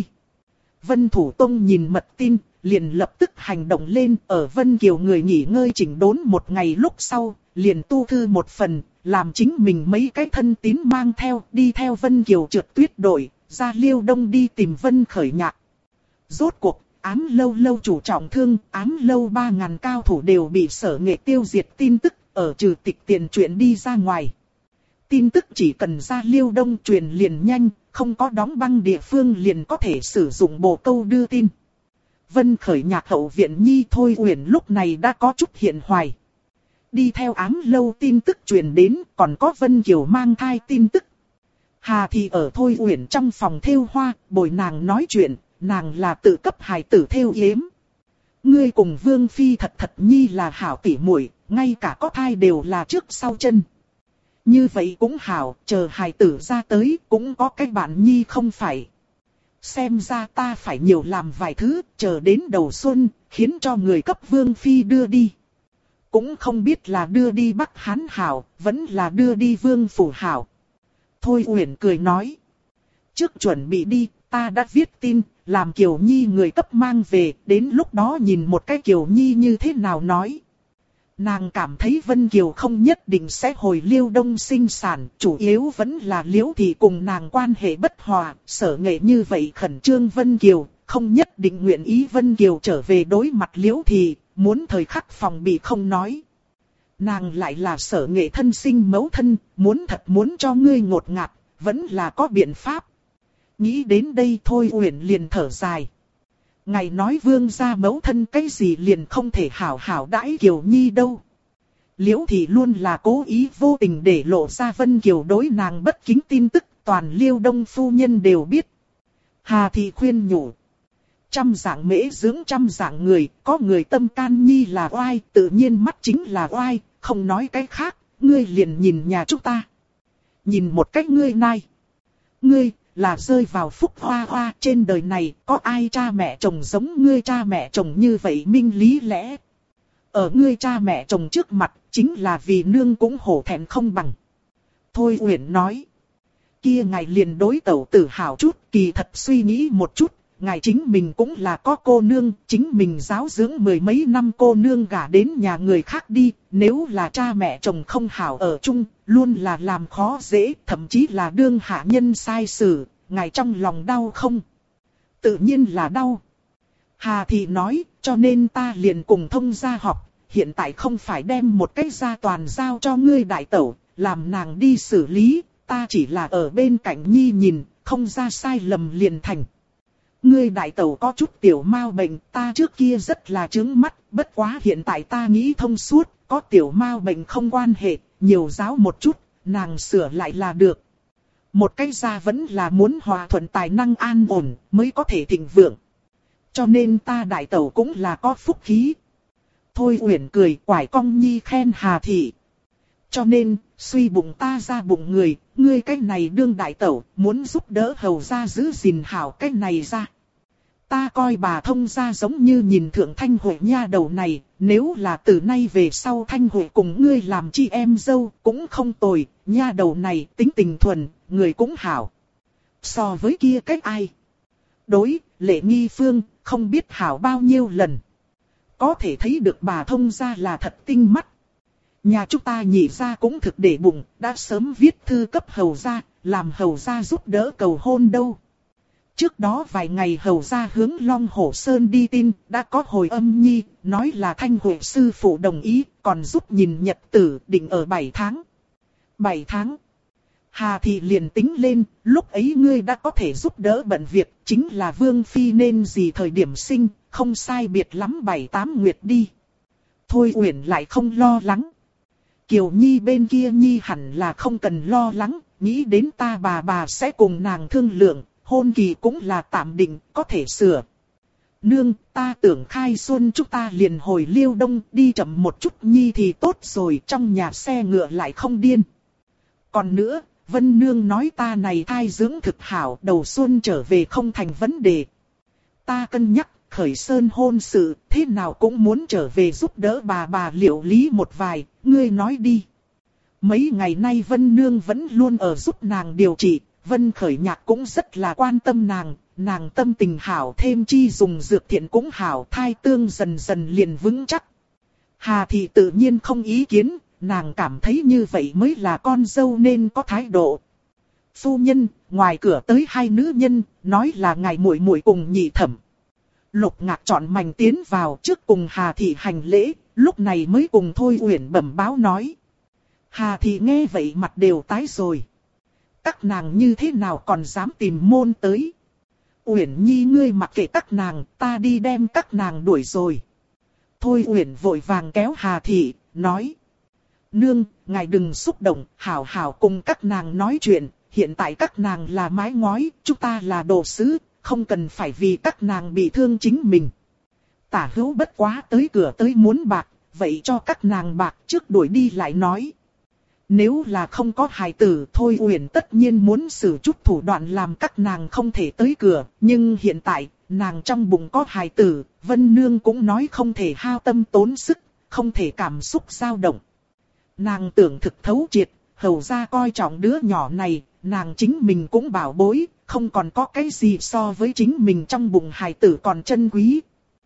Vân Thủ Tông nhìn mật tin, liền lập tức hành động lên, ở Vân Kiều người nghỉ ngơi chỉnh đốn một ngày lúc sau, liền tu thư một phần, làm chính mình mấy cái thân tín mang theo, đi theo Vân Kiều trượt tuyết đội, ra Liêu Đông đi tìm Vân Khởi Nhạc. Rốt cuộc, Ám Lâu lâu chủ trọng thương, Ám Lâu 3000 cao thủ đều bị Sở Nghệ tiêu diệt tin tức, ở trừ tịch tiền chuyện đi ra ngoài. Tin tức chỉ cần ra Liêu Đông truyền liền nhanh, không có đóng băng địa phương liền có thể sử dụng bồ câu đưa tin. Vân Khởi Nhạc hậu viện Nhi Thôi Uyển lúc này đã có chút hiện hoài. Đi theo Ám Lâu tin tức truyền đến, còn có Vân Kiều mang thai tin tức. Hà thì ở Thôi Uyển trong phòng thêu hoa, bồi nàng nói chuyện, nàng là tự cấp hài tử thêu yếm. Ngươi cùng Vương Phi thật thật Nhi là hảo tỉ muội, ngay cả có thai đều là trước sau chân. Như vậy cũng hảo, chờ hài tử ra tới cũng có cái bạn Nhi không phải. Xem ra ta phải nhiều làm vài thứ, chờ đến đầu xuân, khiến cho người cấp Vương Phi đưa đi. Cũng không biết là đưa đi Bắc Hán hảo, vẫn là đưa đi Vương Phủ hảo. Thôi Uyển cười nói. Trước chuẩn bị đi, ta đã viết tin, làm Kiều Nhi người cấp mang về, đến lúc đó nhìn một cái Kiều Nhi như thế nào nói. Nàng cảm thấy Vân Kiều không nhất định sẽ hồi Liêu Đông sinh sản, chủ yếu vẫn là Liễu Thị cùng nàng quan hệ bất hòa, Sở Nghệ như vậy khẩn trương Vân Kiều, không nhất định nguyện ý Vân Kiều trở về đối mặt Liễu Thị, muốn thời khắc phòng bị không nói. Nàng lại là Sở Nghệ thân sinh mẫu thân, muốn cho ngươi ngột ngạt, vẫn là có biện pháp. Nghĩ đến đây Thôi Uyển liền thở dài. Ngài nói vương gia mẫu thân cái gì liền không thể hảo hảo đãi Kiều Nhi đâu. Liễu Thị luôn là cố ý vô tình để lộ ra Vân Kiều đối nàng bất kính tin tức, toàn Liêu Đông phu nhân đều biết. Hà Thị khuyên nhủ. Trăm dạng mễ dưỡng trăm dạng người, có người tâm can nhi là oai, tự nhiên mắt chính là oai, không nói cái khác, ngươi liền nhìn nhà chúng ta. Nhìn một cách ngươi nai. Ngươi là rơi vào phúc hoa hoa, trên đời này có ai cha mẹ chồng giống ngươi cha mẹ chồng như vậy minh lý lẽ. Ở ngươi cha mẹ chồng trước mặt, chính là vì nương cũng hổ thẹn không bằng. Thôi Uyển nói. Kia ngài liền đối tẩu tự hào chút, kỳ thật suy nghĩ một chút. Ngài chính mình cũng là có cô nương, chính mình giáo dưỡng mười mấy năm cô nương gả đến nhà người khác đi, nếu là cha mẹ chồng không hảo ở chung, luôn là làm khó dễ, thậm chí là đương hạ nhân sai xử, ngài trong lòng đau không? Tự nhiên là đau. Hà Thị nói, cho nên ta liền cùng thông gia học, hiện tại không phải đem một cái gia toàn giao cho ngươi đại tẩu, làm nàng đi xử lý, ta chỉ là ở bên cạnh nhi nhìn, không ra sai lầm liền thành. Ngươi đại tẩu có chút tiểu mao bệnh, ta trước kia rất là chướng mắt, bất quá hiện tại ta nghĩ thông suốt, có tiểu mao bệnh không quan hệ, nhiều giáo một chút, nàng sửa lại là được. Một cái gia vẫn là muốn hòa thuận tài năng an ổn, mới có thể thịnh vượng. Cho nên ta đại tẩu cũng là có phúc khí. Thôi Uyển cười quải cong nhi khen Hà Thị. Cho nên, suy bụng ta ra bụng người, ngươi cái này đương đại tẩu, muốn giúp đỡ hầu gia giữ gìn hảo cái này ra. Ta coi bà thông gia giống như nhìn thượng Thanh Huệ nha đầu này, nếu là từ nay về sau Thanh Huệ cùng ngươi làm chi em dâu, cũng không tồi, nha đầu này tính tình thuần, người cũng hảo. So với kia cách ai? Đối, Lệ Nghi Phương, không biết hảo bao nhiêu lần. Có thể thấy được bà thông gia là thật tinh mắt. Nhà chúng ta nhị gia cũng thực để bụng, đã sớm viết thư cấp hầu gia, làm hầu gia giúp đỡ cầu hôn đâu. Trước đó vài ngày hầu gia hướng Long Hổ Sơn đi tin, đã có hồi âm nhi, nói là Thanh Huệ sư phụ đồng ý, còn giúp nhìn nhật tử, định ở 7 tháng. 7 tháng. Hà Thị liền tính lên, lúc ấy ngươi đã có thể giúp đỡ bận việc, chính là Vương Phi nên gì thời điểm sinh, không sai biệt lắm 7-8 nguyệt đi. Thôi Uyển lại không lo lắng. Kiều Nhi bên kia Nhi hẳn là không cần lo lắng, nghĩ đến ta bà sẽ cùng nàng thương lượng, hôn kỳ cũng là tạm định, có thể sửa. Nương, ta tưởng khai xuân chúng ta liền hồi Liêu Đông, đi chậm một chút Nhi thì tốt rồi, trong nhà xe ngựa lại không điên. Còn nữa, Vân Nương nói ta này thai dưỡng thực hảo, đầu xuân trở về không thành vấn đề. Ta cân nhắc, khởi sơn hôn sự, thế nào cũng muốn trở về giúp đỡ bà liệu lý một vài, ngươi nói đi. Mấy ngày nay Vân Nương vẫn luôn ở giúp nàng điều trị, Vân Khởi Nhạc cũng rất là quan tâm nàng tâm tình hảo thêm chi dùng dược thiện cũng hảo, thai tương dần dần liền vững chắc. Hà Thị tự nhiên không ý kiến, nàng cảm thấy như vậy mới là con dâu nên có thái độ. Phu nhân, ngoài cửa tới 2 nữ nhân, nói là ngài muội muội cùng nhị thẩm. Lục Ngạc chọn mảnh tiến vào trước cùng Hà Thị hành lễ, lúc này mới cùng Thôi Uyển bẩm báo nói. Hà Thị nghe vậy mặt đều tái rồi. Các nàng như thế nào còn dám tìm môn tới. Uyển Nhi ngươi mặc kệ các nàng, ta đi đem các nàng đuổi rồi. Thôi Uyển vội vàng kéo Hà Thị, nói. Nương, ngài đừng xúc động, hảo hảo cùng các nàng nói chuyện, hiện tại các nàng là mái ngói, chúng ta là đồ sứ, không cần phải vì các nàng bị thương chính mình. Tả Hữu bất quá tới cửa tới muốn bạc, vậy cho các nàng bạc trước đuổi đi lại nói. Nếu là không có hài tử Thôi Uyển tất nhiên muốn sử chút thủ đoạn làm các nàng không thể tới cửa, nhưng hiện tại, nàng trong bụng có hài tử, Vân Nương cũng nói không thể hao tâm tốn sức, không thể cảm xúc dao động. Nàng tưởng thực thấu triệt, hầu ra coi trọng đứa nhỏ này, nàng chính mình cũng bảo bối, không còn có cái gì so với chính mình trong bụng hài tử còn chân quý.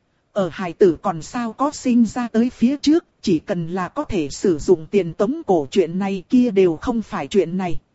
Ở hài tử còn sao có sinh ra tới phía trước, chỉ cần là có thể sử dụng tiền tống cổ chuyện này kia đều không phải chuyện này.